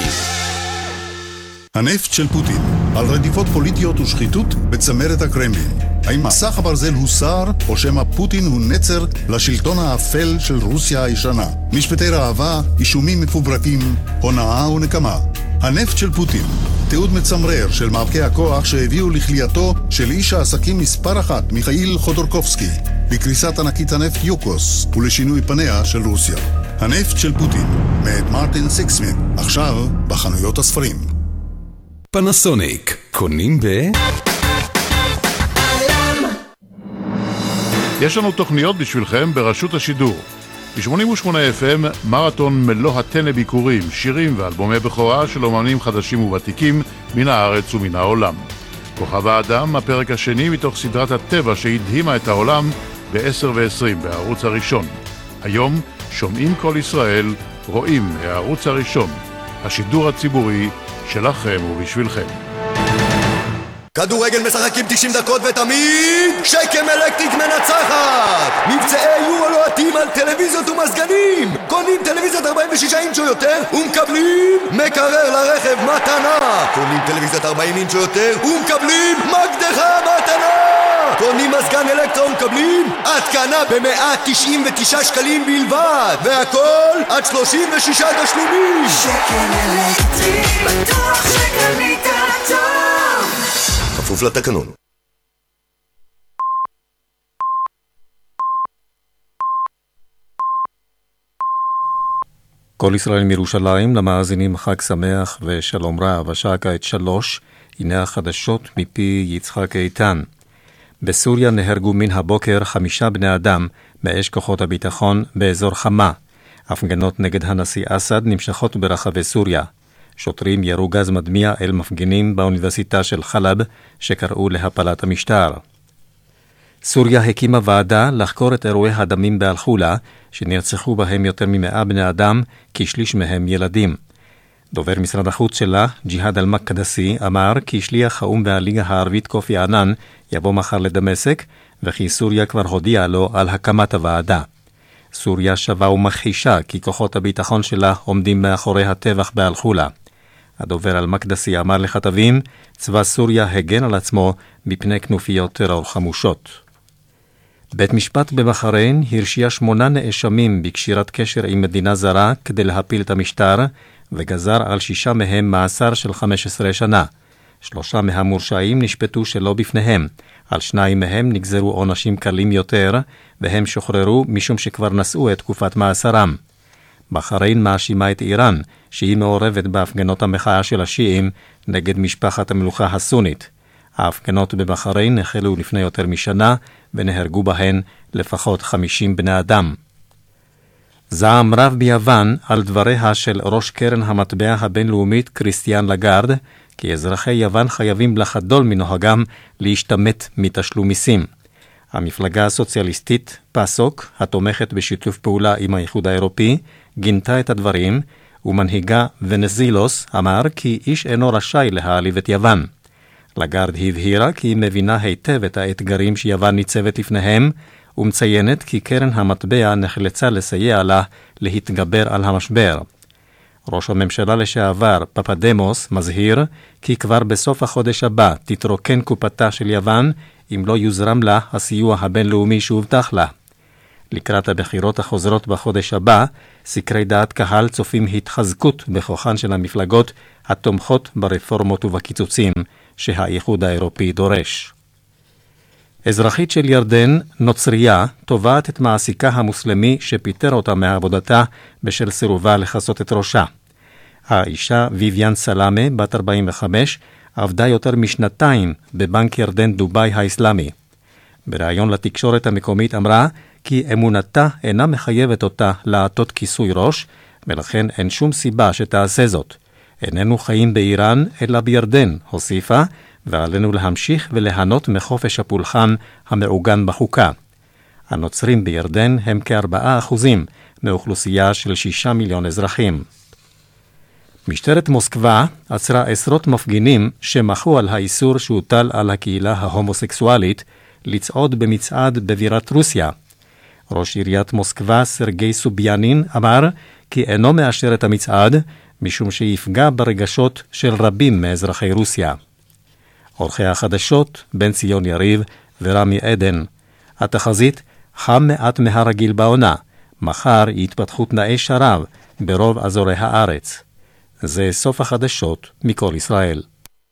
הנפט של פוטין, על רדיפות פוליטיות ושחיתות בצמרת הקרמלין. האם מסך הברזל הוסר, או שמא פוטין הוא נצר לשלטון האפל של רוסיה הישנה? משפטי ראווה, אישומים מפוברקים, הונאה ונקמה. הנפט של פוטין, תיעוד מצמרר של מאבקי הכוח שהביאו לכלייתו של איש העסקים מספר 1, מיכאיל חודורקובסקי, בקריסת ענקית הנפט יוקוס ולשינוי פניה של רוסיה. הנפט של פוטין, מאת מרטין סיקסמן, עכשיו בחנויות הספרים. פנסוניק, קונים ב... יש לנו תוכניות בשבילכם ברשות השידור. ב-88 FM מרתון מלוא הטנא ביקורים, שירים ואלבומי בכורה של אומנים חדשים וותיקים מן הארץ ומן העולם. כוכב האדם, הפרק השני מתוך סדרת הטבע שהדהימה את העולם ב-10:20 בערוץ הראשון. היום שומעים כל ישראל, רואים הערוץ הראשון, השידור הציבורי שלכם ובשבילכם. כדורגל משחקים 90 דקות ותמיד שקם אלקטריק מנצחת! מבצעי יורו לוהטים על טלוויזיות ומזגנים! קונים טלוויזיות 46 אינץ' או יותר ומקבלים מקרר לרכב מתנה! קונים טלוויזיות 40 אינץ' או יותר ומקבלים מקדחה מתנה! קונים מזגן אלקטרו ומקבלים התקנה ב-199 שקלים בלבד! והכל עד 36 תשלומים! שקם אלקטריק, בטוח שקנית טוב! כפוף לתקנון. כל ישראל מירושלים, למאזינים חג שמח ושלום רב. השעה כעת 3, הנה החדשות מפי יצחק איתן. בסוריה נהרגו מן הבוקר 5 בני אדם מאש כוחות הביטחון באזור חמה. הפגנות נגד הנשיא אסד נמשכות ברחבי סוריה. שוטרים ירו גז מדמיע אל מפגינים באוניברסיטה של חלב שקראו להפלת המשטר. סוריה הקימה ועדה לחקור את אירועי הדמים באל-חולה, שנרצחו בהם יותר מ100 בני אדם, כשליש מהם ילדים. דובר משרד החוץ שלה, ג'יהאד אל-מקדסי, אמר כי שליח האו"ם והליגה הערבית קופי ענן יבוא מחר לדמשק, וכי סוריה כבר הודיעה לו על הקמת הוועדה. סוריה שווה ומכחישה כי כוחות הביטחון שלה עומדים מאחורי הטבח באל-חולה. הדובר אל-מקדסי אמר לכתבים, צבא סוריה הגן על עצמו מפני כנופיות טרור חמושות. בית משפט בבחריין הרשיע 8 נאשמים בקשירת קשר עם מדינה זרה כדי להפיל את המשטר, וגזר על 6 מהם מאסר של 15 שנה. 3 מהמורשעים נשפטו שלא בפניהם, על 2 מהם נגזרו עונשים קלים יותר, והם שוחררו משום שכבר נשאו את תקופת מאסרם. בחריין מאשימה את איראן, שהיא מעורבת בהפגנות המחאה של השיעים נגד משפחת המלוכה הסונית. ההפגנות בבחריין החלו לפני יותר משנה, ונהרגו בהן לפחות 50 בני אדם. זעם רב ביוון על דבריה של ראש קרן המטבע הבינלאומית קריסטיאן לגארד, כי אזרחי יוון חייבים לחדול מנוהגם להשתמט מתשלום מיסים. המפלגה הסוציאליסטית פאסוק, התומכת בשיתוף פעולה עם האיחוד האירופי, גינתה את הדברים, ומנהיגה ונזילוס אמר כי איש אינו רשאי להעליב את יוון. לגארד הבהירה כי היא מבינה היטב את האתגרים שיוון ניצבת לפניהם, ומציינת כי קרן המטבע נחלצה לסייע לה להתגבר על המשבר. ראש הממשלה לשעבר, פפדמוס, מזהיר כי כבר בסוף החודש הבא תתרוקן קופתה של יוון, אם לא יוזרם לה הסיוע הבינלאומי שהובטח לה. לקראת הבחירות החוזרות בחודש הבא, סקרי דעת קהל צופים התחזקות בכוחן של המפלגות התומכות ברפורמות ובקיצוצים שהאיחוד האירופי דורש. אזרחית של ירדן, נוצריה, תובעת את מעסיקה המוסלמי שפיטר אותה מעבודתה בשל סירובה לחסות את ראשה. האישה ויויאן סלאמה, בת 45, עבדה יותר מ2 בבנק ירדן דוביי האסלאמי. בריאיון לתקשורת המקומית אמרה כי אמונתה אינה מחייבת אותה לעטות כיסוי ראש, ולכן אין שום סיבה שתעשה זאת. איננו חיים באיראן אלא בירדן, הוסיפה, ועלינו להמשיך וליהנות מחופש הפולחן המעוגן בחוקה. הנוצרים בירדן הם כ4% מאוכלוסייה של 6 מיליון אזרחים. משטרת מוסקבה עצרה עשרות מפגינים שמחו על האיסור שהוטל על הקהילה ההומוסקסואלית לצעוד במצעד בבירת רוסיה. ראש עיריית מוסקבה, סרגי סוביאנין, אמר כי אינו מאשר את המצעד, משום שיפגע ברגשות של רבים מאזרחי רוסיה. עורכי החדשות, בן ציון יריב ורמי עדן. התחזית, חם מעט מהרגיל בעונה. מחר יתפתחו תנאי שרב ברוב אזורי הארץ. זה סוף החדשות מכל ישראל.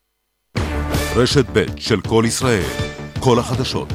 רשת ב' של כל ישראל. כל החדשות.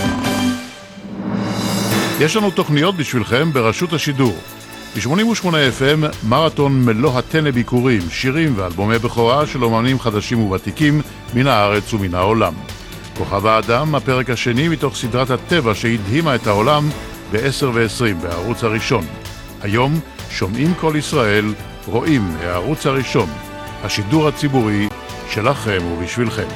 יש לנו תוכניות בשבילכם ברשות השידור. ב-88 FM מרתון מלוא הטנא ביקורים, שירים ואלבומי בכורה של אומנים חדשים וותיקים מן הארץ ומן העולם. כוכב האדם, הפרק השני מתוך סדרת הטבע שהדהימה את העולם ב-10:20 בערוץ הראשון. היום שומעים כל ישראל, רואים הערוץ הראשון, השידור הציבורי שלכם ובשבילכם.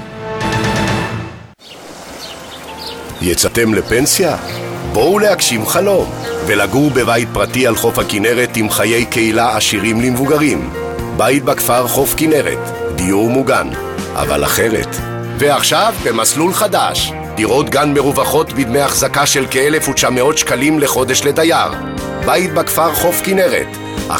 יצאתם לפנסיה? בואו להגשים חלום. ולגור בבית פרטי על חוף הכנרת עם חיי קהילה עשירים למבוגרים. בית בכפר חוף כנרת, דיור מוגן, אבל אחרת. ועכשיו במסלול חדש, דירות גן מרווחות בדמי החזקה של כ-1,900 שקלים לחודש לדייר. בית בכפר חוף כנרת, 1-800-30-70-70.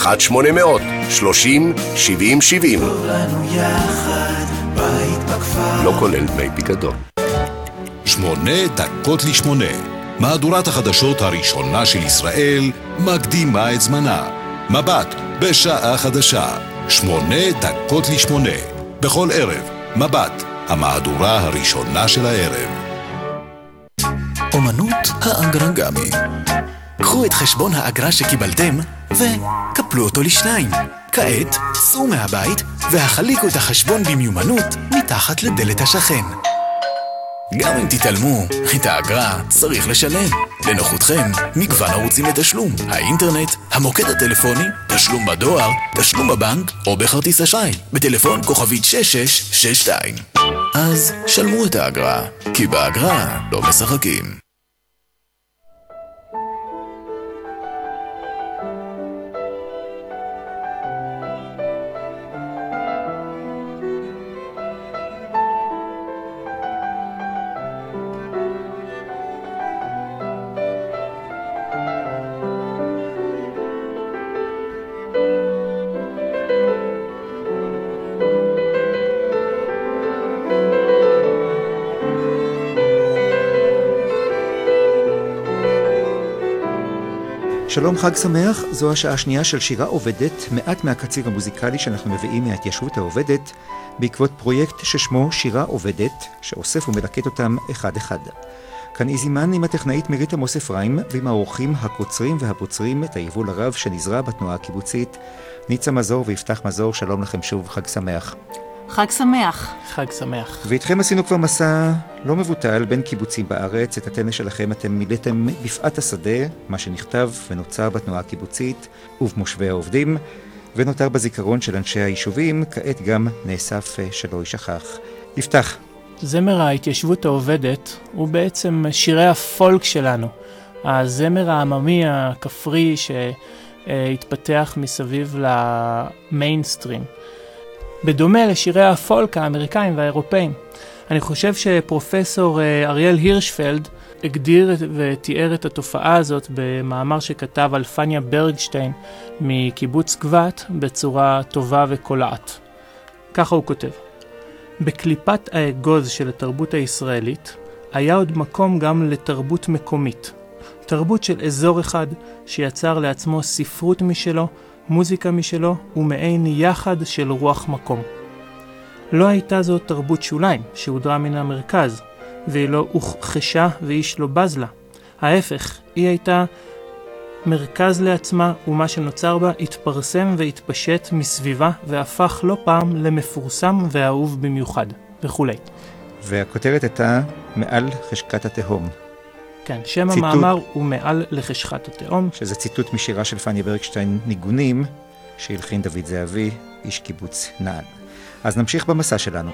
טוב לנו יחד, בית בכפר. לא כולל דמי פיקדון. 8 דקות ל8. מהדורת החדשות הראשונה של ישראל מקדימה את זמנה. מבט בשעה חדשה. 8 דקות ל8. בכל ערב, מבט, המהדורה הראשונה של הערב. אומנות האגרנגמי. קחו את חשבון האגרה שקיבלתם וקפלו אותו לשניים. כעת צאו מהבית והחליקו את החשבון במיומנות מתחת לדלת השכן. גם אם תתעלמו, את האגרה צריך לשלם. לנוחותכם, מגוון ערוצים לתשלום, האינטרנט, המוקד הטלפוני, תשלום בדואר, תשלום בבנק או בכרטיס אשראי, בטלפון כוכבית 6662. אז שלמו את האגרה, כי באגרה לא משחקים. שלום, חג שמח. זו השעה השנייה של שירה עובדת, מעט מהקציר המוזיקלי שאנחנו מביאים מההתיישבות העובדת, בעקבות פרויקט ששמו שירה עובדת, שאוסף ומלקט אותם אחד אחד. כאן איזימן עם הטכנאית מירית עמוס אפרים, ועם האורחים הקוצרים והפוצרים את היבול הרב שנזרע בתנועה הקיבוצית, ניצה מזור ויפתח מזור. שלום לכם שוב, חג שמח. חג שמח. חג שמח. ואיתכם עשינו כבר מסע לא מבוטל בין קיבוצים בארץ. את הטנא שלכם אתם מילאתם בפעת השדה, מה שנכתב ונוצר בתנועה הקיבוצית ובמושבי העובדים, ונותר בזיכרון של אנשי היישובים, כעת גם נאסף שלא יישכח. יפתח. זמר ההתיישבות העובדת הוא בעצם שירי הפולק שלנו. הזמר העממי הכפרי שהתפתח מסביב למיינסטרים. בדומה לשירי הפולק האמריקאים והאירופאים. אני חושב שפרופסור אריאל הירשפלד הגדיר ותיאר את התופעה הזאת במאמר שכתב על פניה ברגשטיין מקיבוץ גבת בצורה טובה וקולעת. ככה הוא כותב: בקליפת האגוז של התרבות הישראלית היה עוד מקום גם לתרבות מקומית. תרבות של אזור אחד שיצר לעצמו ספרות משלו, מוזיקה משלו ומעין יחד של רוח מקום. לא הייתה זו תרבות שוליים שהודרה מן המרכז, והיא לא הוכחשה ואיש לא בז לה. ההפך, היא הייתה מרכז לעצמה, ומה שנוצר בה התפרסם והתפשט מסביבה והפך לא פעם למפורסם ואהוב במיוחד וכו'. והכותרת הייתה מעל חשכת התהום. כן, שם המאמר הוא מעל לחשכת התהום. שזה ציטוט משירה של פניה ברגשטיין ניגונים, שהלחין דוד זהבי, איש קיבוץ נען. אז נמשיך במסע שלנו.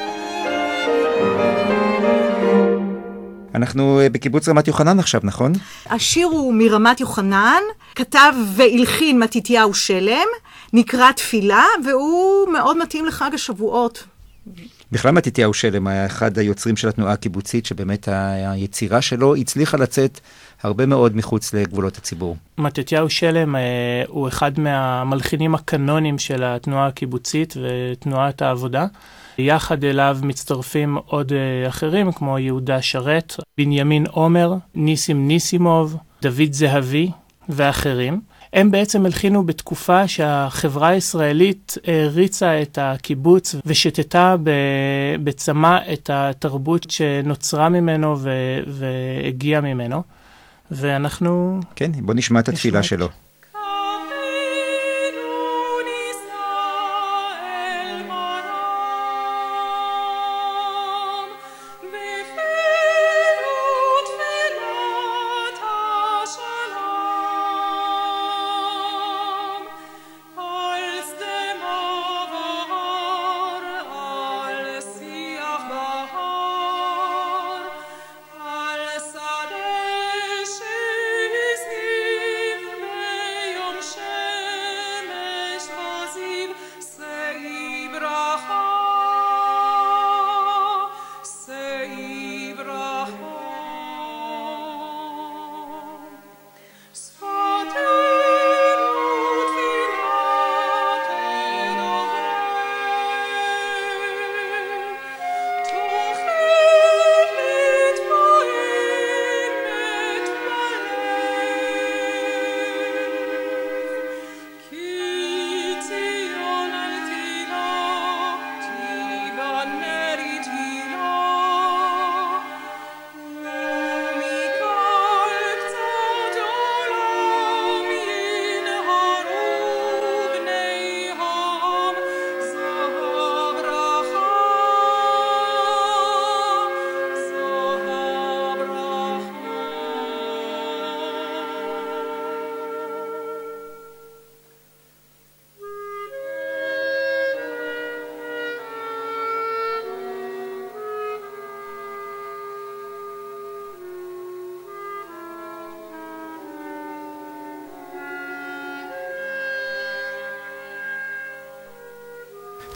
אנחנו בקיבוץ רמת יוחנן עכשיו, נכון? השיר הוא מרמת יוחנן, כתב והלחין מתתיהו שלם, נקרא תפילה, והוא מאוד מתאים לחג השבועות. בכלל מתתיהו שלם היה אחד היוצרים של התנועה הקיבוצית, שבאמת היצירה שלו הצליחה לצאת הרבה מאוד מחוץ לגבולות הציבור. מתתיהו שלם הוא אחד מהמלחינים הקנונים של התנועה הקיבוצית ותנועת העבודה. יחד אליו מצטרפים עוד אחרים כמו יהודה שרת, בנימין עומר, ניסים ניסימוב, דוד זהבי ואחרים. הם בעצם הלחינו בתקופה שהחברה הישראלית הריצה את הקיבוץ ושתתה בצמא את התרבות שנוצרה ממנו והגיעה ממנו. ואנחנו... כן, בוא נשמע את התפילה שלו. See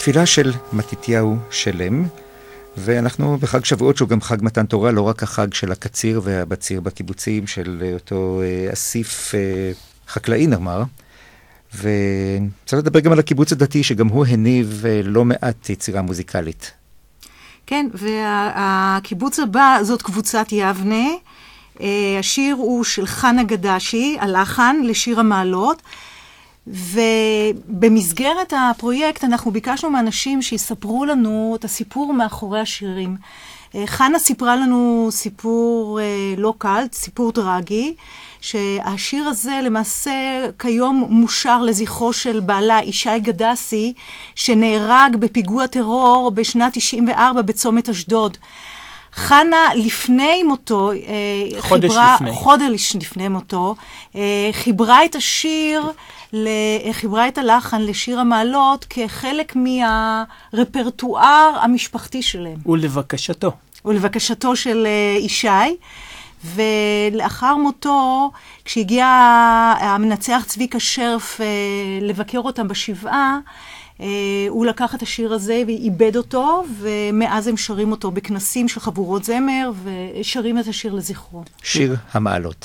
תפילה של מתתיהו שלם, ואנחנו בחג שבועות שהוא גם חג מתן תורה, לא רק החג של הקציר והבציר בקיבוצים, של אותו אסיף חקלאי נאמר, וצריך לדבר גם על הקיבוץ הדתי, שגם הוא הניב לא מעט יצירה מוזיקלית. כן, והקיבוץ הבא זאת קבוצת יבנה, השיר הוא של חנה גדשי, הלחן לשיר המעלות, ובמסגרת הפרויקט אנחנו ביקשנו מאנשים שיספרו לנו את הסיפור מאחורי השירים. חנה סיפרה לנו סיפור לא קל, סיפור טרגי, שהשיר הזה למעשה כיום מושר לזכרו של בעלה ישי גדסי, שנהרג בפיגוע טרור בשנת 94 בצומת אשדוד. חנה לפני מותו, חודש לפני מותו, חיברה את השיר, חיברה את הלחן לשיר המעלות כחלק מהרפרטואר המשפחתי שלהם. ולבקשתו של ישי. ולאחר מותו, כשהגיע המנצח צביקה שרף לבקר אותם בשבעה, הוא לקח את השיר הזה ואיבד אותו, ומאז הם שרים אותו בכנסים של חבורות זמר, ושרים את השיר לזכרו. שיר המעלות.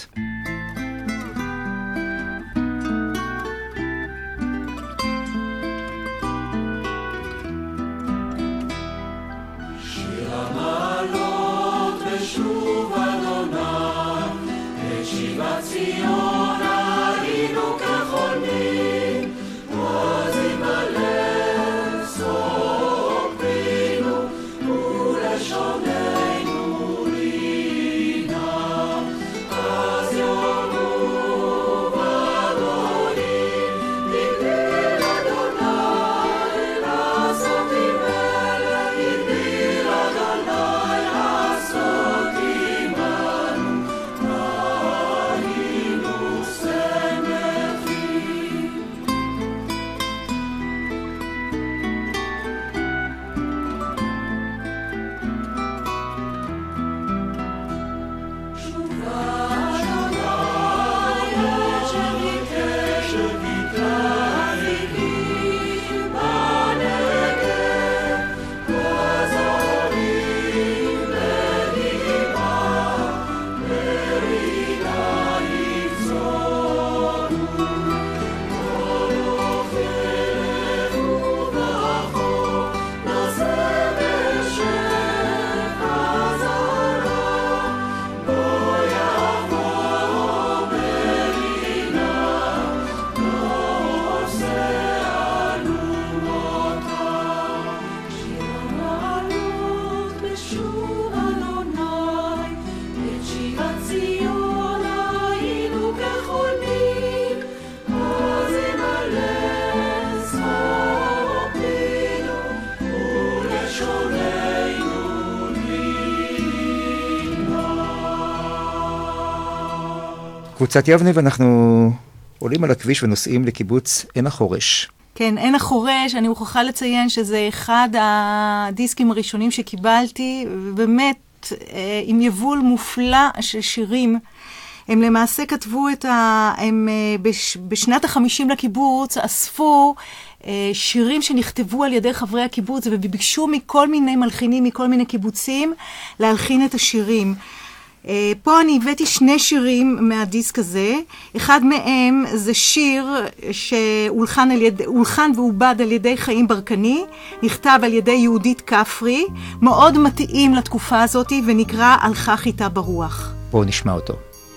שיר המעלות ושוב אדוני, את שיבת ציון היינו כחולמים, אז ימלא סופנו ולשוננו רינה, אז יאמרו בגויים, הגדיל אדוני לעשות עמנו, הגדיל אדוני לעשות עמנו, היינו שמחים. קבוצת יבנה, ואנחנו עולים על הכביש ונוסעים לקיבוץ עין החורש. כן, עין החורש, אני מוכרחה לציין שזה אחד הדיסקים הראשונים שקיבלתי, ובאמת עם יבול מופלא של שירים. הם למעשה כתבו בשנת ה-50 לקיבוץ, אספו שירים שנכתבו על ידי חברי הקיבוץ, וביקשו מכל מיני מלחינים, מכל מיני קיבוצים, להלחין את השירים. פה אני הבאתי שני שירים מהדיסק הזה. אחד מהם זה שיר שהולחן ועובד על ידי חיים ברקני, נכתב על ידי יהודית כפרי, מאוד מתאים לתקופה הזאת, ונקרא הלכה חיטה ברוח. בואו נשמע אותו.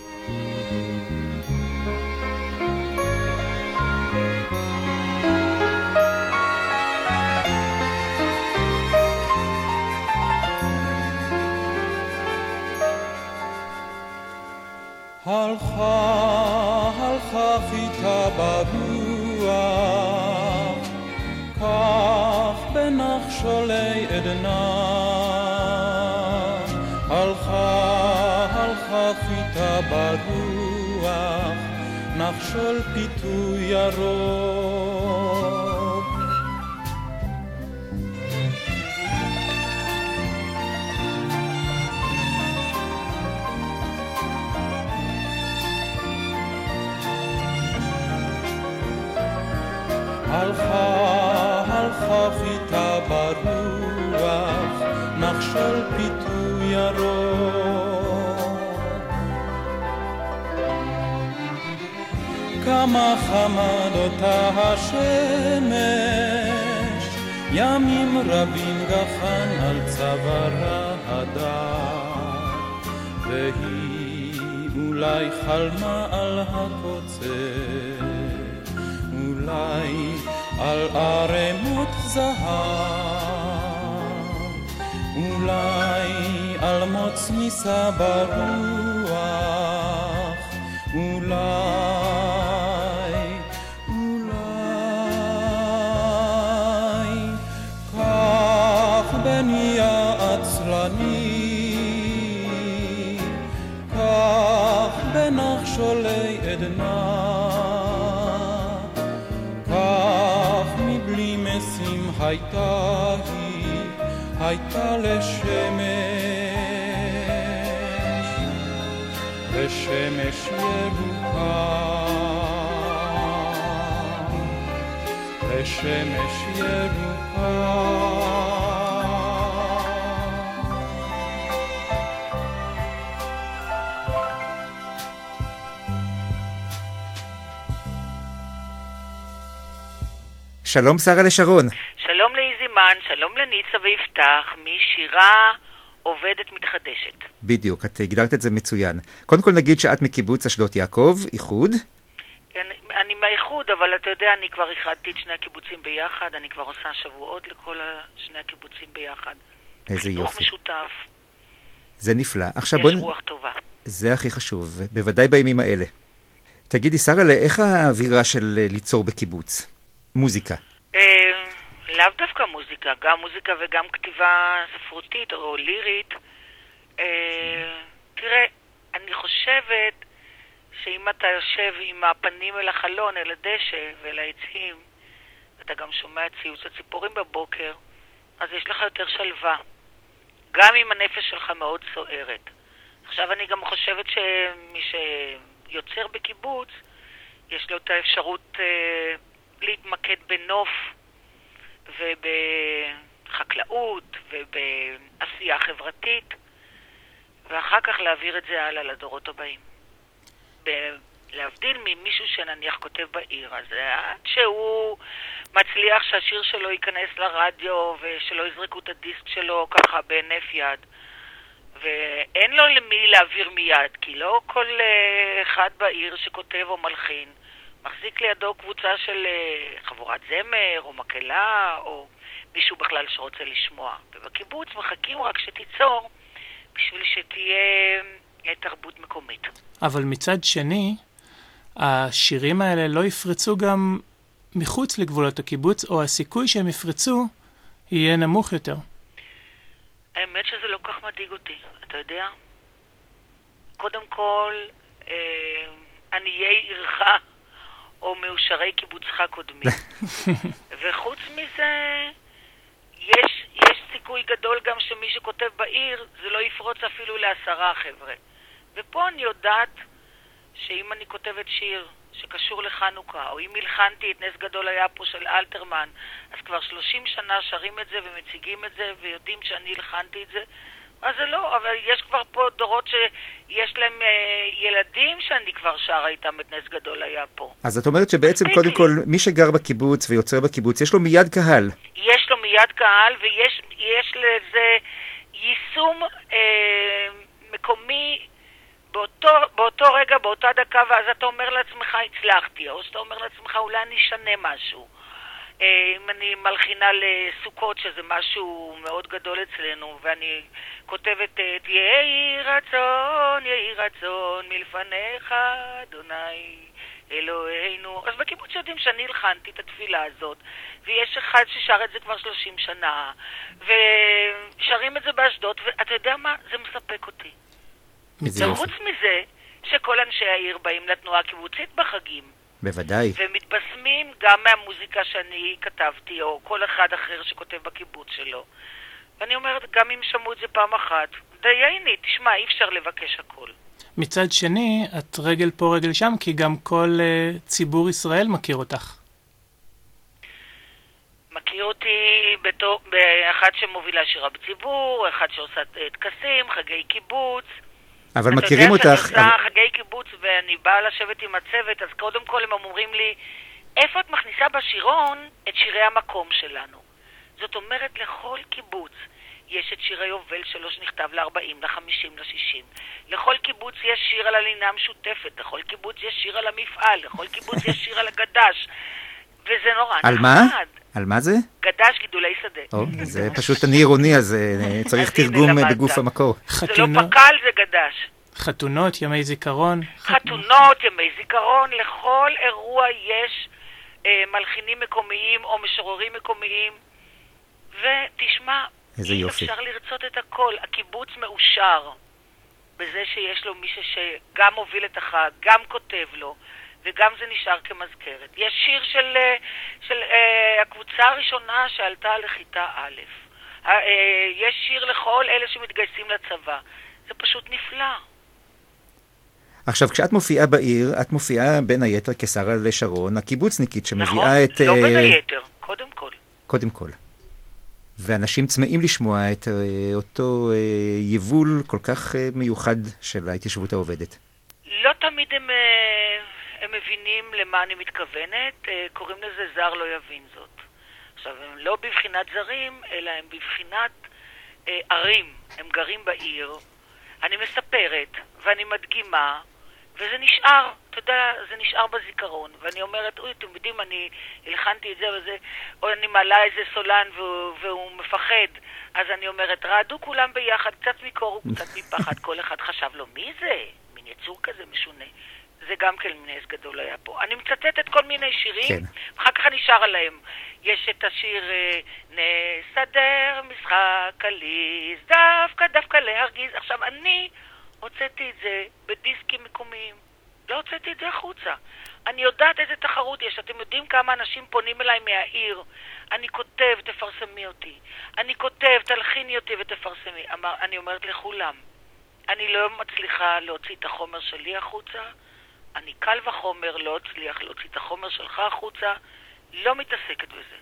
הלכה חיטה ברוח, כך בנחשולי עדנה. הלכה חיטה ברוח, נחשול פיתוי ירוק. הלכה חיטה נחל פיתוי ירוק. כמה חמד אותה השמש, ימים רבים גחן על צווארה הדר, והיא אולי חלמה על הקוצר, אולי על ערמות זהב, אולי על מוץ ניסה ברוח, אולי כך בנייה עצלני, כך בנחשולי עדנה, כך מבלי משים הייתה היא, הייתה לשמש ירוקה, לשמש ירוקה. שלום שרה לשרון. שלום לאיזימן, שלום לניצה ויפתח, משירה עובדת מתחדשת. בדיוק, את הגדרת את זה מצוין. קודם כל נגיד שאת מקיבוץ אשדות יעקב, איחוד. אני מהאיחוד, אבל אתה יודע, אני כבר איחדתי את שני הקיבוצים ביחד, אני כבר עושה שבועות לכל שני הקיבוצים ביחד. איזה יופי. חיתוך משותף. זה נפלא. עכשיו יש רוח טובה. זה הכי חשוב, בוודאי בימים האלה. תגידי שרה, איך האווירה של ליצור בקיבוץ? מוזיקה. לאו דווקא מוזיקה, גם מוזיקה וגם כתיבה ספרותית או לירית. תראה, אני חושבת שאם אתה יושב עם הפנים אל החלון, אל הדשא ואל העצים, ואתה גם שומע ציוץ הציפורים בבוקר, אז יש לך יותר שלווה. גם אם הנפש שלך מאוד סוערת. עכשיו אני גם חושבת שמי שיוצר בקיבוץ, יש לו את האפשרות להתמקד בנוף ובחקלאות ובעשייה חברתית, ואחר כך להעביר את זה הלאה לדורות הבאים. להבדיל ממישהו שנניח כותב בעיר, אז עד שהוא מצליח שהשיר שלו ייכנס לרדיו ושלא יזרקו את הדיסק שלו ככה בהינף יד, ואין לו למי להעביר מיד, כי לא כל אחד בעיר שכותב או מלחין מחזיק לידו קבוצה של חבורת זמר או מקהלה או מישהו בכלל שרוצה לשמוע. ובקיבוץ מחכים רק שתיצור בשביל שתהיה תרבות מקומית. אבל מצד שני, השירים האלה לא יפרצו גם מחוץ לגבולות הקיבוץ, או הסיכוי שהם יפרצו יהיה נמוך יותר. האמת שזה לא כך מדאיג אותי, אתה יודע? קודם כל, עניי עירך או מאושרי קיבוצך קודמי. וחוץ מזה, יש סיכוי גדול גם שמי שכותב בעיר, זה לא יפרוץ אפילו ל10 חבר'ה. ופה אני יודעת שאם אני כותבת שיר שקשור לחנוכה, או אם הלחנתי את נס גדול היה פה של אלתרמן, אז כבר 30 שנה שרים את זה ומציגים את זה ויודעים שאני הלחנתי את זה, אז זה לא, אבל יש כבר פה דורות שיש להם ילדים שאני כבר שרה איתם את נס גדול היה פה. אז את אומרת שבעצם קודם כל מי שגר בקיבוץ ויוצר בקיבוץ, יש לו מיד קהל. יש לו מיד קהל ויש לזה יישום מקומי באותו רגע, באותה דקה, ואז אתה אומר לעצמך הצלחתי, או שאתה אומר לעצמך אולי אני אשנה משהו. אם אני מלחינה לסוכות, שזה משהו מאוד גדול אצלנו, ואני כותבת את יהי רצון מלפניך אדוני אלוהינו, אז בקיבוץ יודעים שאני הלחנתי את התפילה הזאת, ויש אחד ששר את זה כבר 30 שנה ושרים את זה באשדוד, ואתה יודע מה? זה מספק אותי. וחוץ מזה שכל אנשי העיר באים לתנועה הקיבוצית בחגים, בוודאי, ומתבשמים גם מהמוזיקה שאני כתבתי או כל אחד אחר שכותב בקיבוץ שלו. ואני אומרת, גם אם שמעו את זה פעם אחת, דייני, תשמע, אי אפשר לבקש הכל. מצד שני, את רגל פה רגל שם, כי גם כל ציבור ישראל מכיר אותך. מכיר אותי באחת שמובילה שירה בציבור, אחת שעושה טקסים, חגי קיבוץ. אבל מכירים אותך... אתה יודע שאני עושה חגי קיבוץ ואני באה לשבת עם הצוות, אז קודם כל הם אומרים לי, איפה את מכניסה בשירון את שירי המקום שלנו? זאת אומרת, לכל קיבוץ יש את שיר היובל שלו שנכתב ל-40, ל-50, ל-60. לכל קיבוץ יש שיר על הלינה המשותפת, לכל קיבוץ יש שיר על המפעל, לכל קיבוץ יש שיר על הגדש. וזה נורא נחמד. על מה? על מה זה? גדש, גידולי שדה. זה פשוט אני עירוני, אז צריך תרגום בגוף המקור. זה לא פקל, זה גדש. חתונות, ימי זיכרון. חתונות, ימי זיכרון, לכל אירוע יש מלחינים מקומיים או משוררים מקומיים. ותשמע, אי אפשר לרצות את הכל. הקיבוץ מאושר בזה שיש לו מישהו שגם מוביל את החג, גם כותב לו, וגם זה נשאר כמזכרת. יש שיר של הקבוצה הראשונה שעלתה לכיתה א'. יש שיר לכל אלה שמתגייסים לצבא. זה פשוט נפלא. עכשיו, כשאת מופיעה בעיר, את מופיעה בין היתר כשרה לשרון, הקיבוצניקית שמביאה את... נכון, לא בין היתר, קודם כל. קודם כל. ואנשים צמאים לשמוע את אותו יבול כל כך מיוחד של ההתיישבות העובדת. לא תמיד הם מבינים למה אני מתכוונת, קוראים לזה זר לא יבין זאת. עכשיו, הם לא בבחינת זרים, אלא הם בבחינת ערים, הם גרים בעיר. אני מספרת, ואני מדגימה, וזה נשאר, אתה יודע, זה נשאר בזיכרון. ואני אומרת, אוי, אתם יודעים, אני הלחנתי את זה וזה, או אני מעלה איזה סולן והוא מפחד. אז אני אומרת, רעדו כולם ביחד, קצת מקור וקצת מפחד, כל אחד חשב לו, מי זה? מין יצור כזה משונה. זה גם כן נס גדול היה פה. אני מצטטת כל מיני שירים, כן. אחר כך אני שרה להם. יש את השיר נסדר משחק עליז, דווקא להרגיז. עכשיו, אני הוצאתי את זה בדיסקים מקומיים. לא הוצאתי את זה החוצה. אני יודעת איזה תחרות יש. אתם יודעים כמה אנשים פונים אליי מהעיר. אני כותב, תפרסמי אותי. אני כותב, תלחיני אותי ותפרסמי. אני אומרת לכולם, אני לא מצליחה להוציא את החומר שלי החוצה. אני קל וחומר לא הצליח להוציא את החומר שלך החוצה. לא מתעסקת בזה.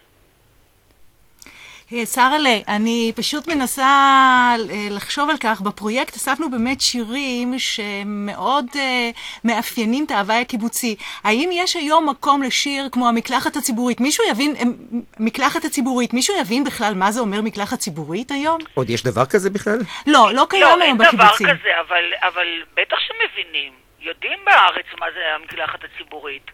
שרלה, אני פשוט מנסה לחשוב על כך. בפרויקט אספנו באמת שירים שמאוד מאפיינים את ההוואי הקיבוצי. האם יש היום מקום לשיר כמו המקלחת הציבורית? מישהו יבין, מקלחת הציבורית, מישהו יבין בכלל מה זה אומר מקלחת ציבורית היום? עוד יש דבר כזה בכלל? לא קיים היום בקיבוצים. לא, אין דבר כזה, אבל בטח שמבינים. יודעים בארץ מה זה המקלחת הציבורית.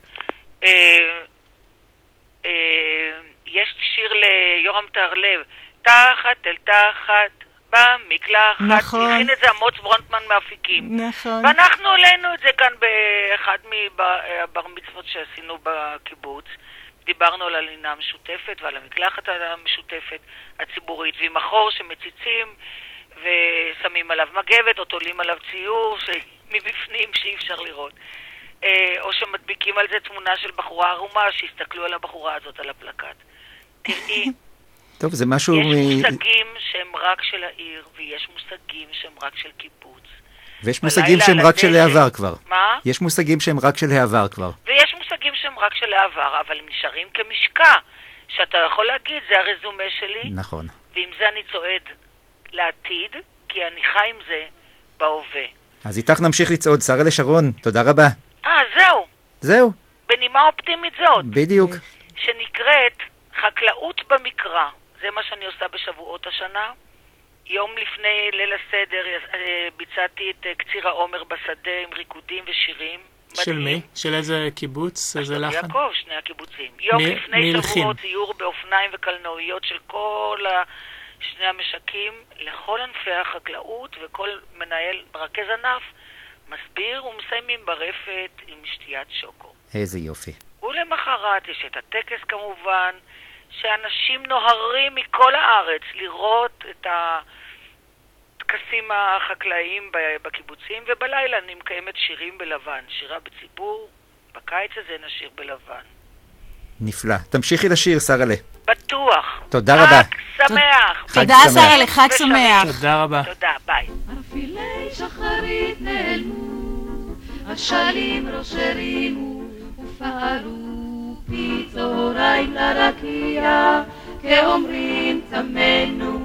יש שיר ליורם תהרלב, תחת אל תחת במקלחת. נכון. הכין את זה עמוץ ברונטמן מאפיקים. נכון. ואנחנו עלינו את זה כאן באחד מהבר מצוות שעשינו בקיבוץ. דיברנו על הלינה המשותפת ועל המקלחת המשותפת הציבורית, ועם החור שמציצים ושמים עליו מגבת או תולים עליו ציור מבפנים שאי אפשר לראות. או שמדביקים על זה תמונה של בחורה ערומה, שיסתכלו על הבחורה הזאת על הפלקט. תראי, טוב, זה משהו... יש מושגים שהם רק של העיר, ויש מושגים שהם רק של קיבוץ. ויש מושגים שהם רק של העבר כבר. מה? יש מושגים שהם רק של העבר כבר. ויש מושגים שהם רק של העבר, אבל הם נשארים כמשקע, שאתה יכול להגיד, זה הרזומה שלי. נכון. ועם זה אני צועד לעתיד, כי אני חי עם זה בהווה. אז איתך נמשיך לצעוד. שרה לשרון, תודה רבה. זהו. בנימה אופטימית זאת. בדיוק. שנקראת חקלאות במקרא. זה מה שאני עושה בשבועות השנה. יום לפני ליל הסדר ביצעתי את קציר העומר בשדה עם ריקודים ושירים. של מי? של איזה קיבוץ? איזה לחן? יעקב, שני הקיבוצים. יום לפני שבועות ציור באופניים וקלנועיות של כל שני המשקים, לכל ענפי החקלאות, וכל מנהל מרכז ענף מסביר ומסיימים ברפת עם שתיית שוקו. איזה יופי. ולמחרת יש את הטקס כמובן, שאנשים נוהרים מכל הארץ לראות את הטקסים החקלאיים בקיבוצים, ובלילה אני מקיימת שירים בלבן, שירה בציבור, בקיץ הזה נשיר בלבן. נפלא. תמשיכי לשיר, שרלה. בטוח. תודה רבה. חג שמח. תודה, שרלה, חג שמח. תודה רבה. תודה, ביי. ערפילי שחרית נעלמו, השלים ראש הרימו, ופעלו פצהריים לרקיע, כאומרים תמנו.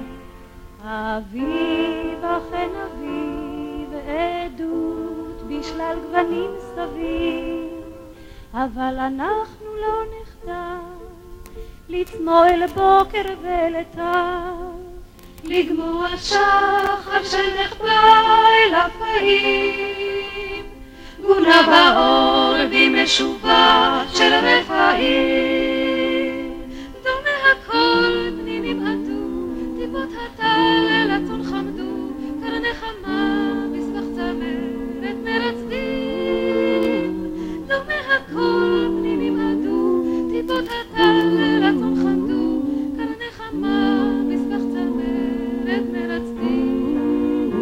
אביב אכן אביב, עדות בשלל גוונים סביב, אבל אנחנו לא נחדל לצמוא אל בוקר ולטף, לגמוע שחר שנחבא אל הפעים, גונה באור במשובה של רפאים. דומה הכל פנינים עדו, טיפות הטל הצון חמדו, קרני חמה בסבך צמרת מרצדים. דומה הכל פנינים עדו, טיפות הטל הצון חמדו, קרני חמה בסבך צמרת מרצדים.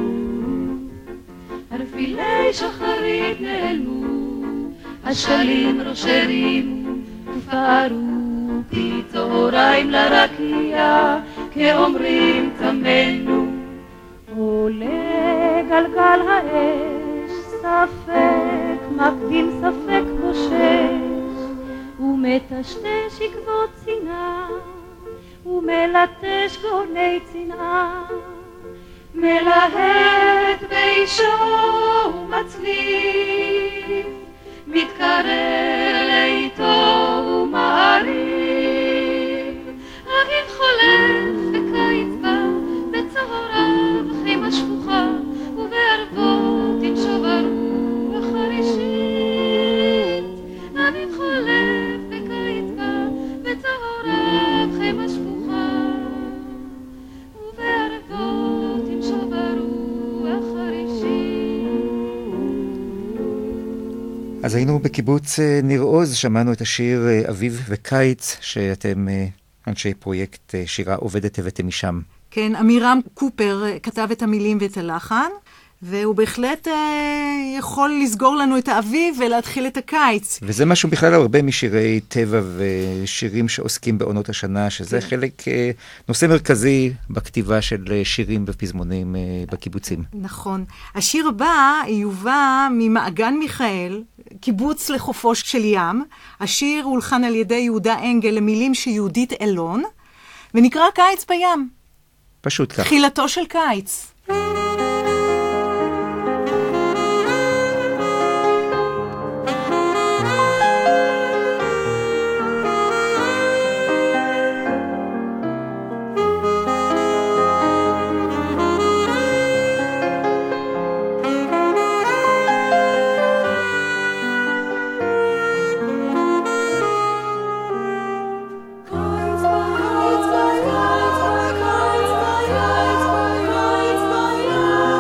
ערפילי שחרית נעלמו, השלים ראשרים ופערו צהריים לרקיע, כאומרים תמנו. עולה גלגל האש, ספק מקדים ספק בושש, ומטשטש עקבות צנעה, ומלטש גוני צנעה, מלהט באישו ומצליף, מתקרר לאיתו ומעריב. אביב חולף וקיץ בא, בצהריו חימה שפוכה, ובערבות תנשוב הרוח חרישית. אביב חולף וקיץ בא, בצהריו חימה שפוכה, ובערבות תנשוב הרוח חרישית. אז היינו בקיבוץ ניר עוז, שמענו את השיר אביב וקיץ, שאתם אנשי פרויקט שירה עובדת הבאתם משם. כן, אמירם קופר כתב את המילים ואת הלחן, והוא בהחלט יכול לסגור לנו את האביב ולהתחיל את הקיץ. וזה משהו בכלל הרבה משירי טבע ושירים שעוסקים בעונות השנה, שזה חלק, נושא מרכזי בכתיבה של שירים ופזמונים בקיבוצים. נכון. השיר הבא יובא ממעגן מיכאל, קיבוץ לחופו של ים. השיר הולחן על ידי יהודה אנגל למילים שיהודית אלון, ונקרא קיץ בים. פשוט כך. תחילתו של קיץ. קיץ בים,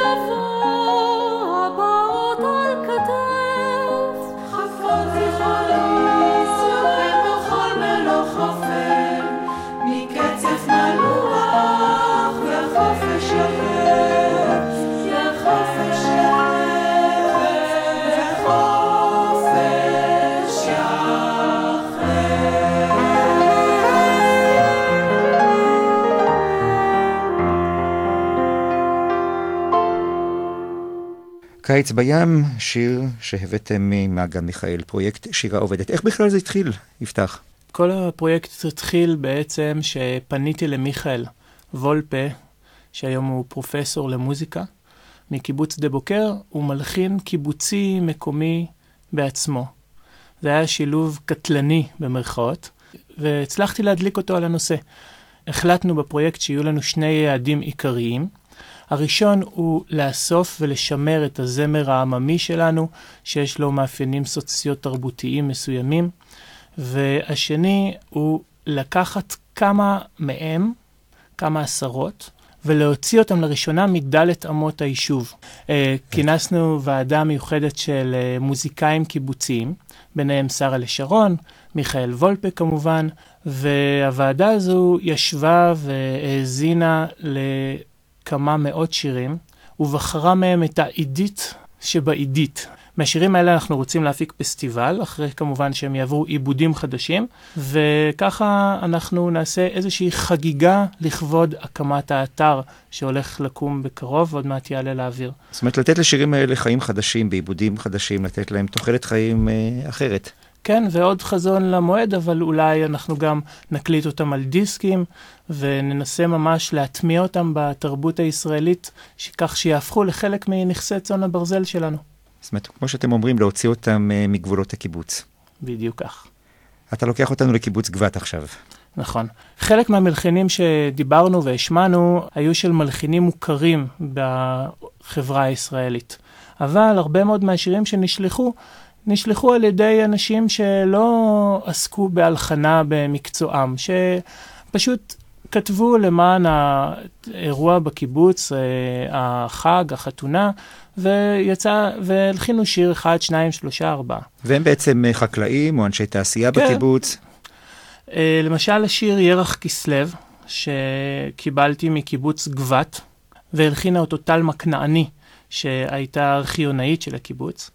קיץ בים, שיר שהבאתם ממעגן מיכאל, פרויקט שירה עובדת. איך בכלל זה התחיל, יפתח? כל הפרויקט התחיל בעצם שפניתי למיכאל וולפה, שהיום הוא פרופסור למוזיקה, מקיבוץ דה בוקר, הוא מלחין קיבוצי מקומי בעצמו. זה היה שילוב קטלני במרכאות, והצלחתי להדליק אותו על הנושא. החלטנו בפרויקט שיהיו לנו שני יעדים עיקריים. הראשון הוא לאסוף ולשמר את הזמר העממי שלנו, שיש לו מאפיינים סוציו-תרבותיים מסוימים, והשני הוא לקחת כמה מהם, כמה עשרות, ולהוציא אותם לראשונה מדלת אמות היישוב. כינסנו ועדה מיוחדת של מוזיקאים קיבוציים, ביניהם שרה לשרון, מיכאל וולפה כמובן, והוועדה הזו ישבה והאזינה לכמה מאות שירים, ובחרה מהם את העידית שבעידית. מהשירים האלה אנחנו רוצים להפיק פסטיבל, אחרי כמובן שהם יעברו עיבודים חדשים, וככה אנחנו נעשה איזושהי חגיגה לכבוד הקמת האתר שהולך לקום בקרוב, ועוד מעט יעלה לאוויר. זאת אומרת, לתת לשירים האלה חיים חדשים, בעיבודים חדשים, לתת להם תוחלת חיים אחרת. כן, ועוד חזון למועד, אבל אולי אנחנו גם נקליט אותם על דיסקים, וננסה ממש להטמיע אותם בתרבות הישראלית, כך שיהפכו לחלק מנכסי צאן הברזל שלנו. זאת אומרת, כמו שאתם אומרים, להוציא אותם מגבולות הקיבוץ. בדיוק כך. אתה לוקח אותנו לקיבוץ גבת עכשיו. נכון. חלק מהמלחינים שדיברנו והשמענו, היו של מלחינים מוכרים בחברה הישראלית. אבל הרבה מאוד מהשירים נשלחו על ידי אנשים שלא עסקו בהלחנה במקצועם, שפשוט כתבו למען האירוע בקיבוץ, החג, החתונה, והלחינו שיר 1, 2, 3, 4. והם בעצם חקלאים או אנשי תעשייה בקיבוץ? למשל השיר ירח כסלב, שקיבלתי מקיבוץ גבת, והלחינה אותו טל מקנעני, שהייתה ארכיונאית של הקיבוץ.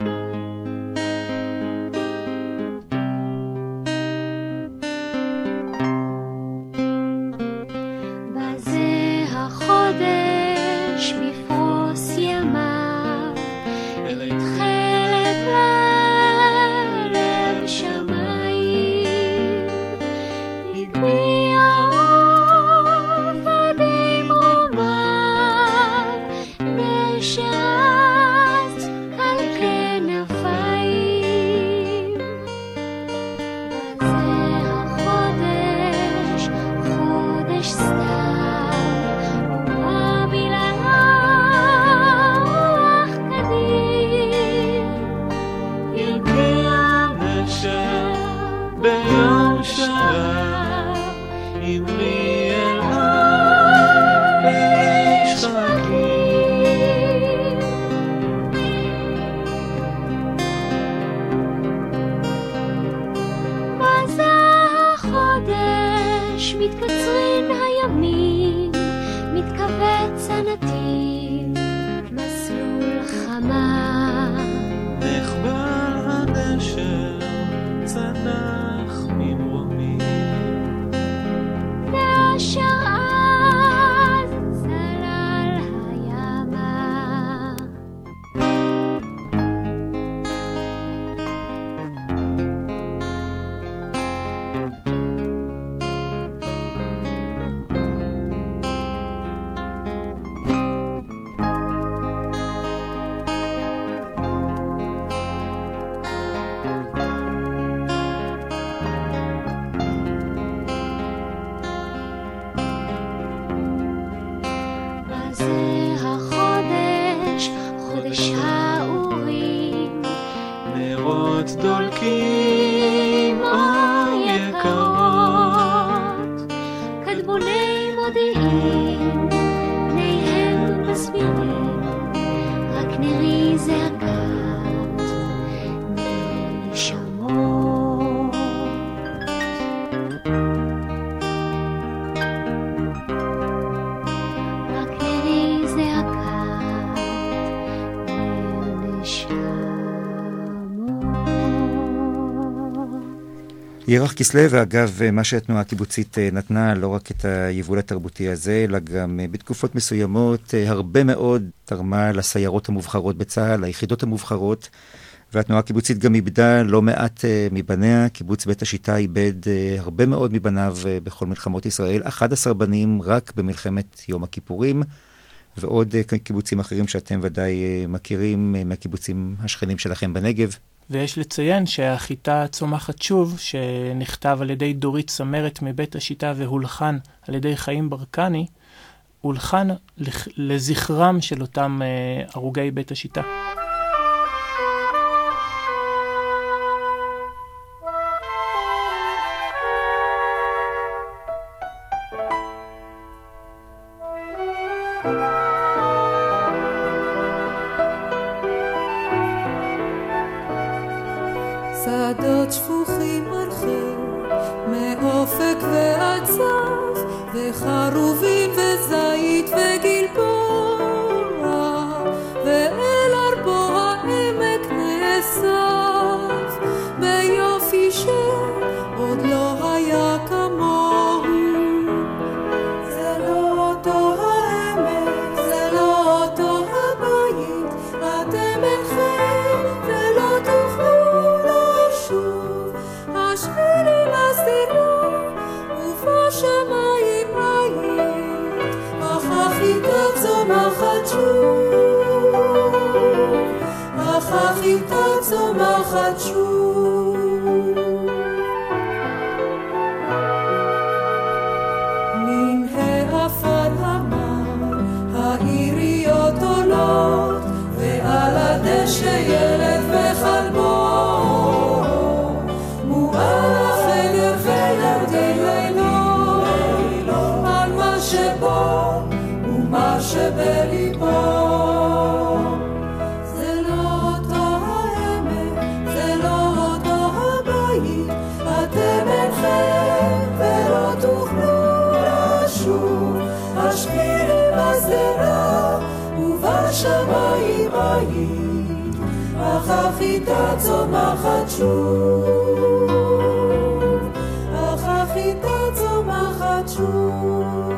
ירח כסלו, ואגב, מה שהתנועה הקיבוצית נתנה, לא רק את היבול התרבותי הזה, אלא גם בתקופות מסוימות, הרבה מאוד תרמה לסיירות המובחרות בצה"ל, ליחידות המובחרות, והתנועה הקיבוצית גם איבדה לא מעט מבניה. קיבוץ בית השיטה איבד הרבה מאוד מבניו בכל מלחמות ישראל, 11 בנים רק במלחמת יום הכיפורים, ועוד קיבוצים אחרים שאתם ודאי מכירים מהקיבוצים השכנים שלכם בנגב. ויש לציין שהחיטה צומחת שוב, שנכתב על ידי דורית סמרת מבית השיטה והולחן על ידי חיים ברקני, הולחן לזכרם של אותם הרוגי בית השיטה. שדות שפוכים הרחב, מאופק ועד סף, וחרובים וזית וגלבוע, ואל ארבו העמק נאסף, ביופי שעוד לא היה כמוהו. זה לא אותו העמק, זה לא אותו הבית, אתם אינכם ולא תוכלו השבילים הסדירו ובשמיים היית, אך החיטה צומחת שוב, אך החיטה צומחת שוב. מן העפר המר העיריות עולות, ועל הדשא ילד וכלבו, על החדר וירדי לילות, על מה שבו ומה שבליבו. זה לא אותו העמק, זה לא אותו הבית, אתם אינכם ולא תוכלו לשוב, השבילים בשדרה ובשמיים היית, אך החיטה צומחת שוב, אך החיטה צומחת שוב.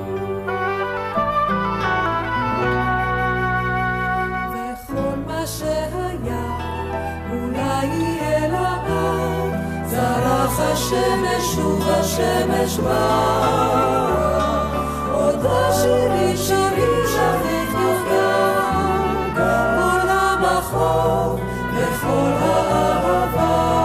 וכל מה שהיה אולי יהיה לעד, זרח השמש ובשמש בא, עוד השירים שירים שביך יוחגג, כל המחור וכל האהבה.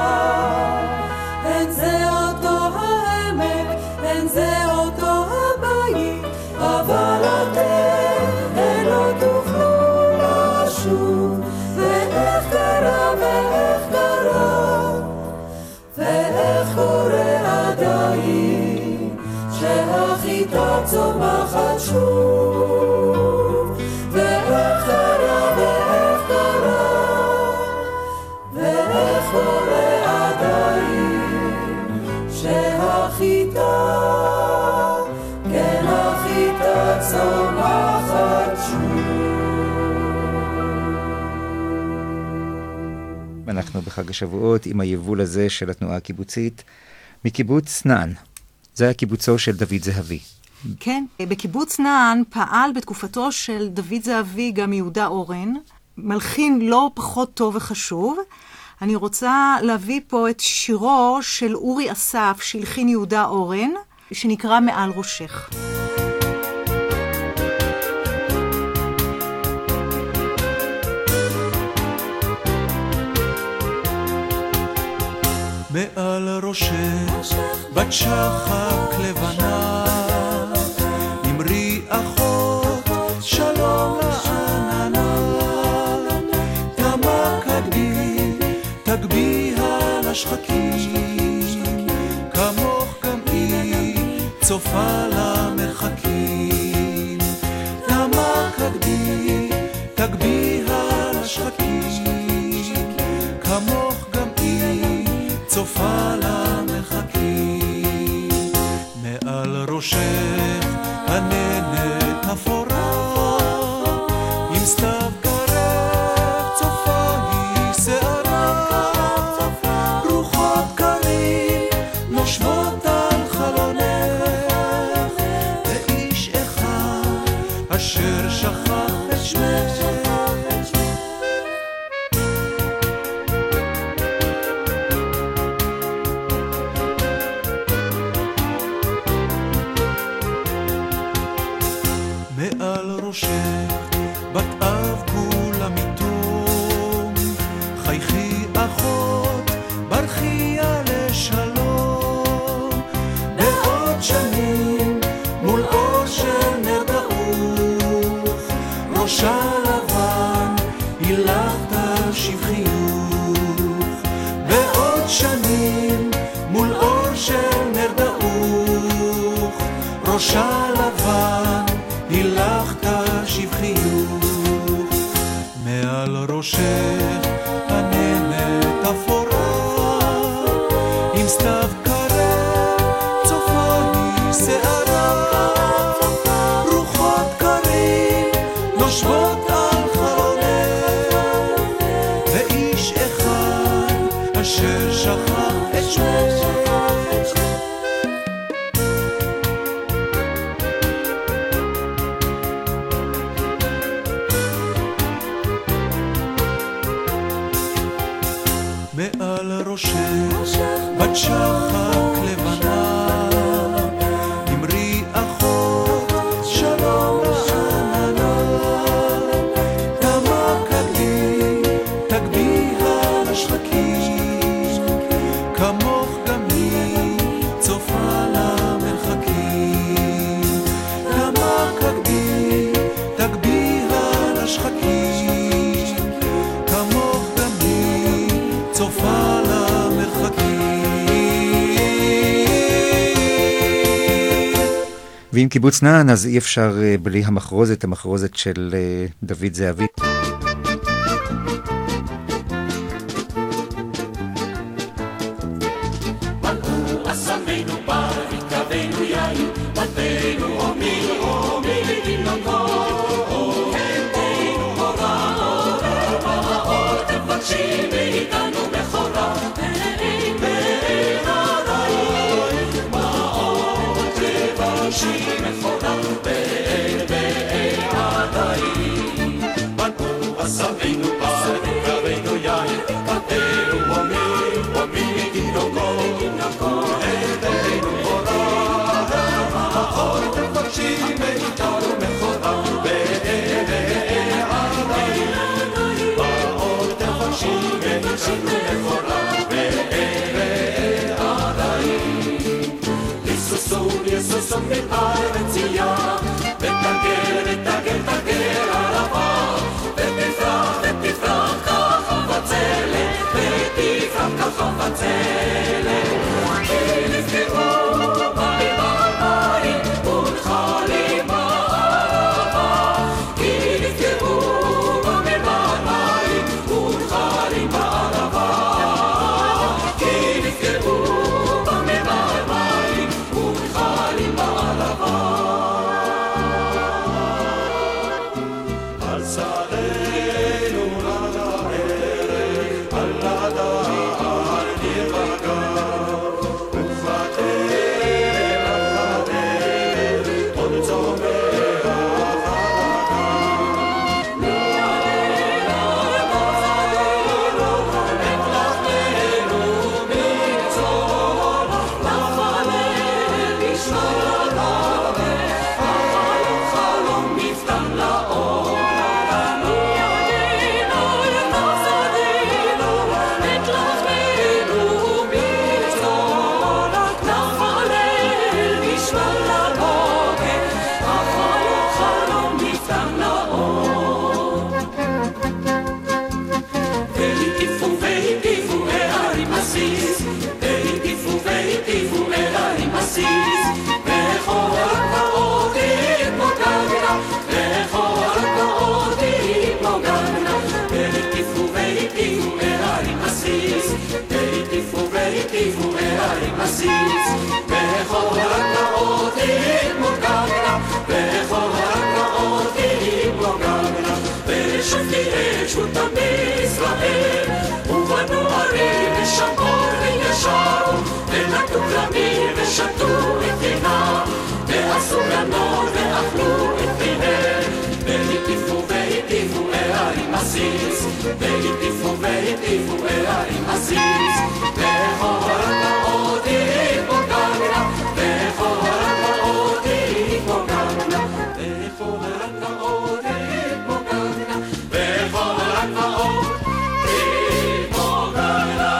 אין זה אותו העמק, אין זה אותו הבית, אבל אתם לא תוכלו לשוב. ואיך קרה ואיך קרה ואיך קורה עדיין, שהחיטה צומחת שוב. ואיך קרה ואיך קרה ואיך קורה עדיין, שהחיטה, כן החיטה צומחת שוב. אנחנו בחג השבועות עם היבול הזה של התנועה הקיבוצית מקיבוץ נען. זה היה קיבוצו של דוד זהבי. כן, בקיבוץ נען פעל בתקופתו של דוד זהבי גם יהודה אורן, מלחין לא פחות טוב וחשוב. אני רוצה להביא פה את שירו של אורי אסף שהלחין יהודה אורן, שנקרא מעל ראשך. מעל ראשך בת שחק לבנה, אמרי אחות שלום לעננה, תמה כגבי תגבי על השחקים, כמוך גם היא צופה למרחקים. תמה כגבי תגבי על השחקים, כמוך גם היא צופה למרחקים. מעל ראשך הננת אפורה, עם סתיו קרב צופה היא שערה, רוחות קרים אשר שכח את שמך. מעל ראשך בת אב כולה מתום, חייכי אחות ברכיה לשלום. בעוד שנים מול אור של נר דעוך, ראשה לבן הילכת שבחיוך. בעוד שנים מול אור של נר דעוך, ראשה לבן הילכת שבחיוך. מעל ראשך הנמת אפורה, עם סתיו קרה צופה היא שערה. רוחות קרים נושבות על חלונך, ואיש אחד אשר שכח את שמך. מעל ראשך בת שחק לבנה, אמרי אחות שלום רעננה. תמה כגדי תגבי השחקים, כמוך גם היא צופה למרחקים. תמה כגדי תגבי השחקים, כמוך גם היא צופה למרחקים. ועם קיבוץ נען אז אי אפשר בלי המחרוזת של דוד זהבי. ושתו את עינה, ועשו גנות ואכלו את פיהם. הוסיפו אל העיר עסיס, וחורת האותי פוגענה, וחורת האותי פוגענה, וחורת האותי פוגענה, וחורת האותי פוגענה.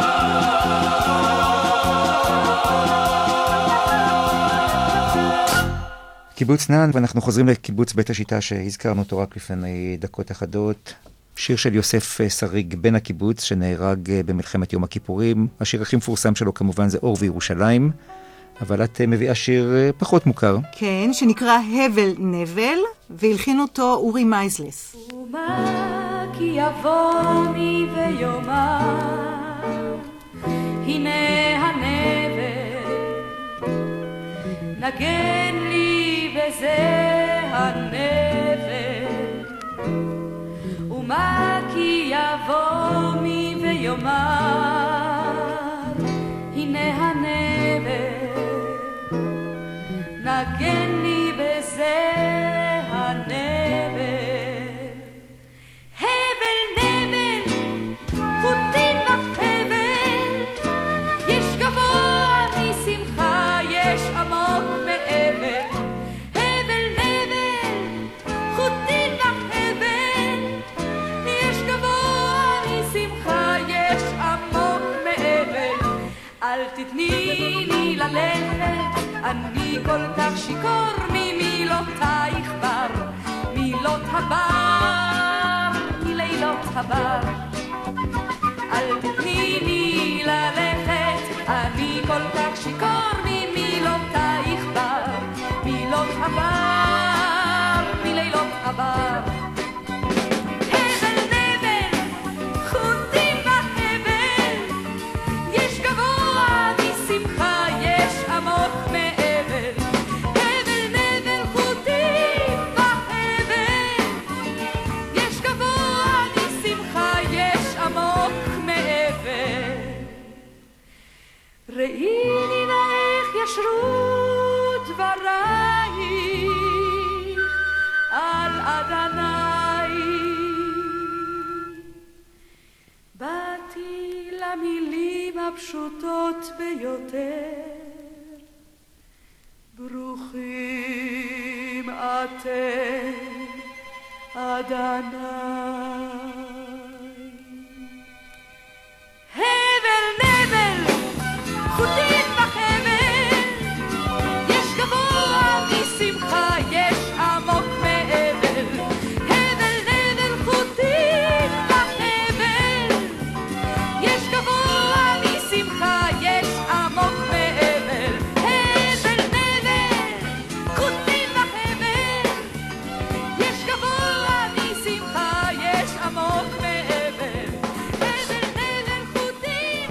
קיבוץ נען, ואנחנו חוזרים לקיבוץ בית השיטה שהזכרנו אותו רק לפני דקות אחדות. שיר של יוסף שריג בן הקיבוץ שנהרג במלחמת יום הכיפורים. השיר הכי מפורסם שלו כמובן זה אור וירושלים, אבל את מביאה שיר פחות מוכר. כן, שנקרא הבל נבל, והלחין אותו אורי מייזלס. ומה כי יבוא מי ויאמר, הנה הנבל, נגן לי בזה הנבל. ומה כי יבוא מי ויאמר, הנה הנבל, נגן לי בזה הנבל. הבל נבל, חוטין בחבל, יש גבוה משמחה, יש עמוק מעבר. הבל נבל, חוטין בחבל, יש גבוה משמחה, יש עמוק מעבר. אל תתני לי ללכת, אני כל כך שיכור ממילותייך בר, מילות הבר, מלילות הבר. אל תתני לי ללכת, אני כל כך שיכור ממילותייך בר, מילות הבר, מלילות הבר. ראיני נא איך ישרו דברייך על אדנייך. באתי למילים הפשוטות ביותר, ברוכים אתם אדניי. הבל נבל, חוטין בחבל, יש גבוה משמחה, יש עמוק מעבר. הבל נבל, חוטין בחבל, יש גבוה משמחה, יש עמוק מעבר. הבל נבל, חוטין בחבל, יש גבוה משמחה, יש עמוק מעבר. הבל נבל, חוטין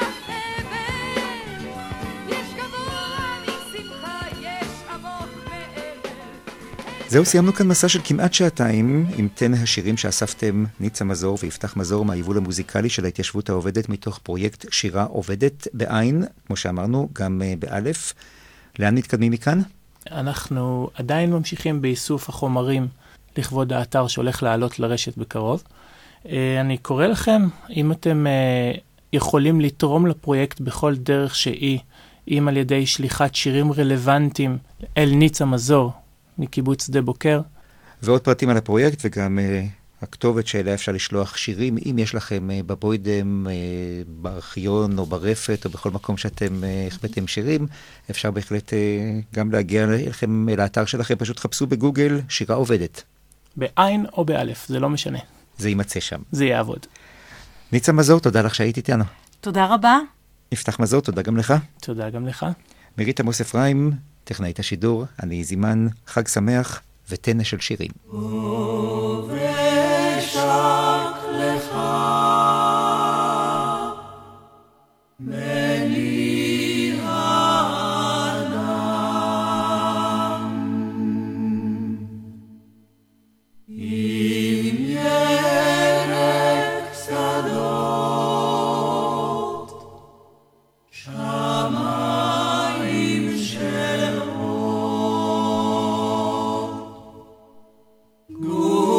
זהו, סיימנו כאן מסע של כמעט שעתיים עם 10 השירים שאספתם ניצה מזור ויפתח מזור מהיבול המוזיקלי של ההתיישבות העובדת מתוך פרויקט שירה עובדת בעין, כמו שאמרנו, גם באלף. לאן מתקדמים מכאן? אנחנו עדיין ממשיכים באיסוף החומרים לכבוד האתר שהולך לעלות לרשת בקרוב. אני קורא לכם, אם אתם יכולים לתרום לפרויקט בכל דרך שהיא, אם על ידי שליחת שירים רלוונטיים אל ניצה מזור, מקיבוץ שדה בוקר. ועוד פרטים על הפרויקט וגם הכתובת שאליה אפשר לשלוח שירים, אם יש לכם בבוידם, בארכיון או ברפת או בכל מקום שאתם החבאתם שירים, אפשר בהחלט גם להגיע אליכם לאתר שלכם, פשוט חפשו בגוגל שירה עובדת. בעין או באלף, זה לא משנה. זה יימצא שם. זה יעבוד. ניצה מזור, תודה לך שהיית איתנו. תודה רבה. יפתח מזור, תודה גם לך. תודה גם לך. מירית עמוס אפרים, טכנאית השידור, אני זימן, חג שמח ותנא של שירים. ובשק לך מני האדם עם ירק שדות שמיים של אור גור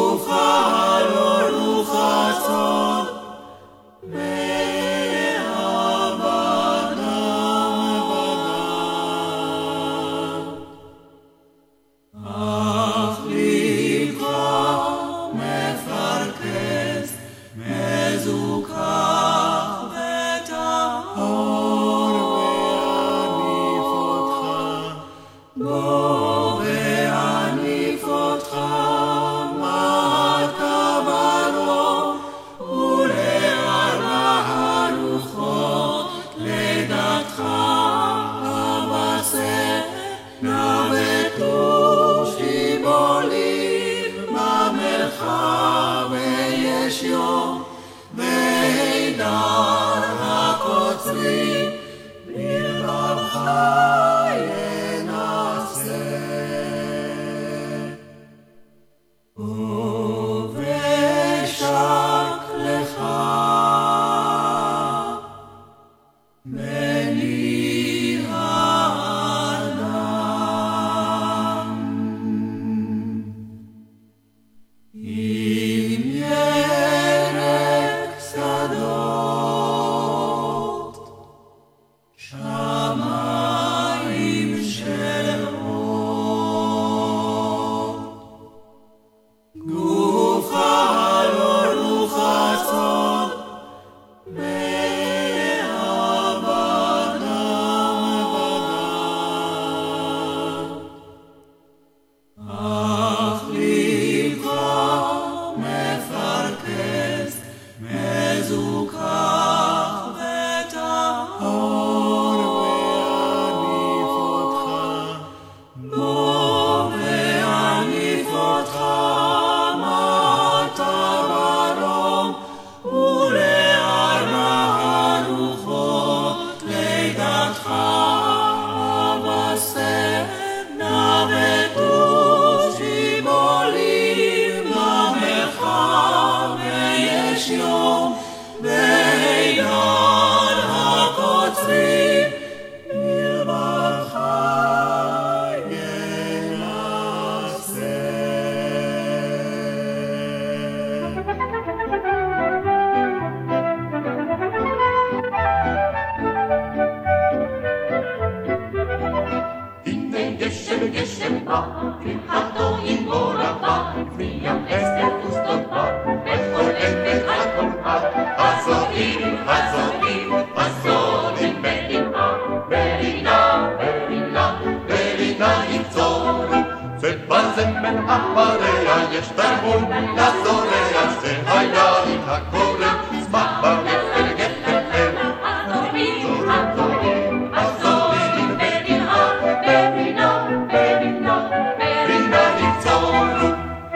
בזמר הפרע יש תרבות לזורע, זה היה עם הקורם, צמח בגפן גפן אל. הזורים, הזורים, הזורים, ברינה, ברינה, ברינה, ברינה נקצורו.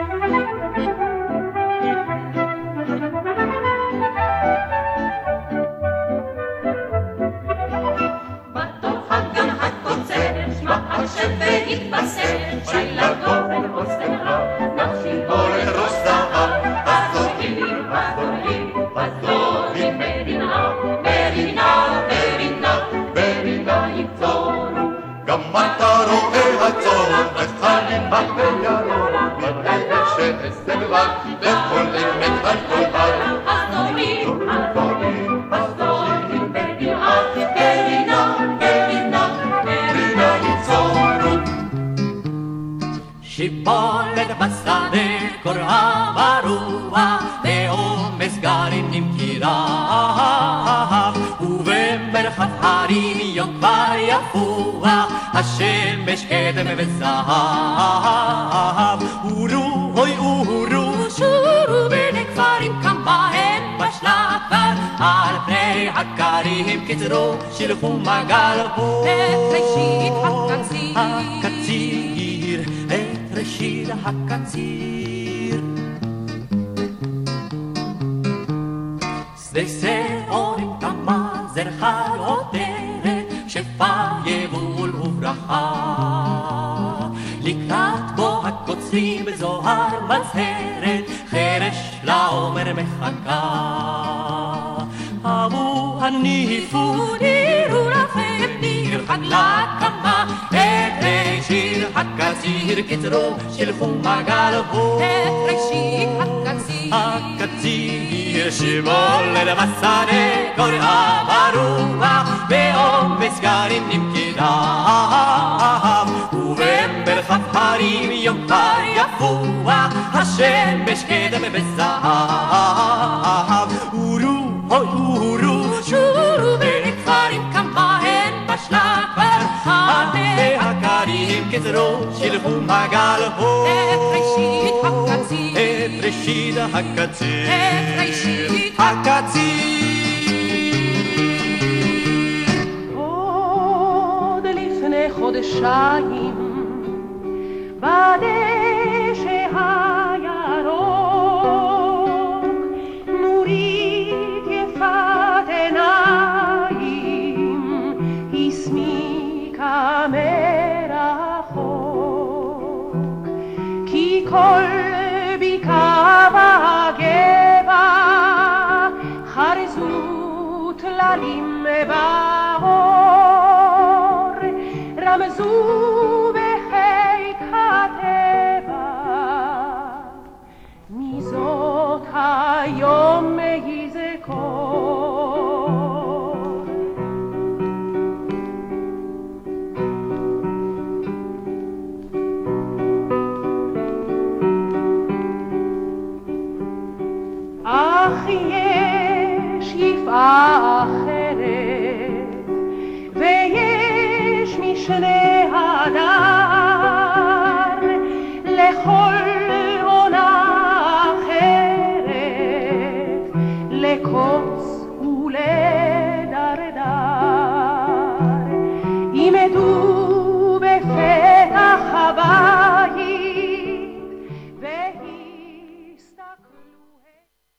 בתוך הגן הקוצר, שמע השם והתבשר, שיילה גופן אוסטן רב, נפשי בורן ראש זהב. הזורים, הזורים, הזורים, ברינה, ברינה, ברינה, ברינה יקצורו. גם אתה רואה הצור, את חלימה וירוק, ברגע שהסתגבה, וכל אמת על כל הר. הזורים, הזורים, הזורים, ברינה, ברינה, ברינה, ברינה יקצורו. שיבולת בשדה קוראה ברוח, ועומס גרים עם קירב, ובמרחב הרים יום כבר יפוח, השמש קדם וזהב. אורו, אוי אורו, שורו בני כפרים כמה הם בשלה כבר, על פני הכרים קצרו, שילכו מגל בו. את ראשית הקציר, הקציר, את ראשית הקציר. שדה שעורים כמה זרחה עודרת, שפע יבול וברכה. לקראת בו הקוצרים בזוהר מזהרת, חרש לעומר מחכה. אבו הניפו נירו לכם ניר חד לקמה, את ראשית הקציר קצרו, שילכו מגל בו. את ראשית הקציר, הקציר, שיבולת בשדה קוראה ברוח, בעומס גרים נמכדיו, ובמרחב הרים יום כבר יפוח, השמש קדם בזהב. אורו, אוי אורו, שורו בני כפרים כמה הן בשלה כבר, על פני הכרים קצרו, שילכו מגל בו. את ראשית הקציר, את ראשית הקציר, את ראשית הקציר. עוד לפני חודשיים בדשא הירוק, נורית יפת עיניים הסמיקה מרחוק, כי כל בקעה והגבע חרזו טללים באור, רמזו בחיק הטבע, מי זאת היום יזכור. אך יש יפעה אחרת, ויש משנה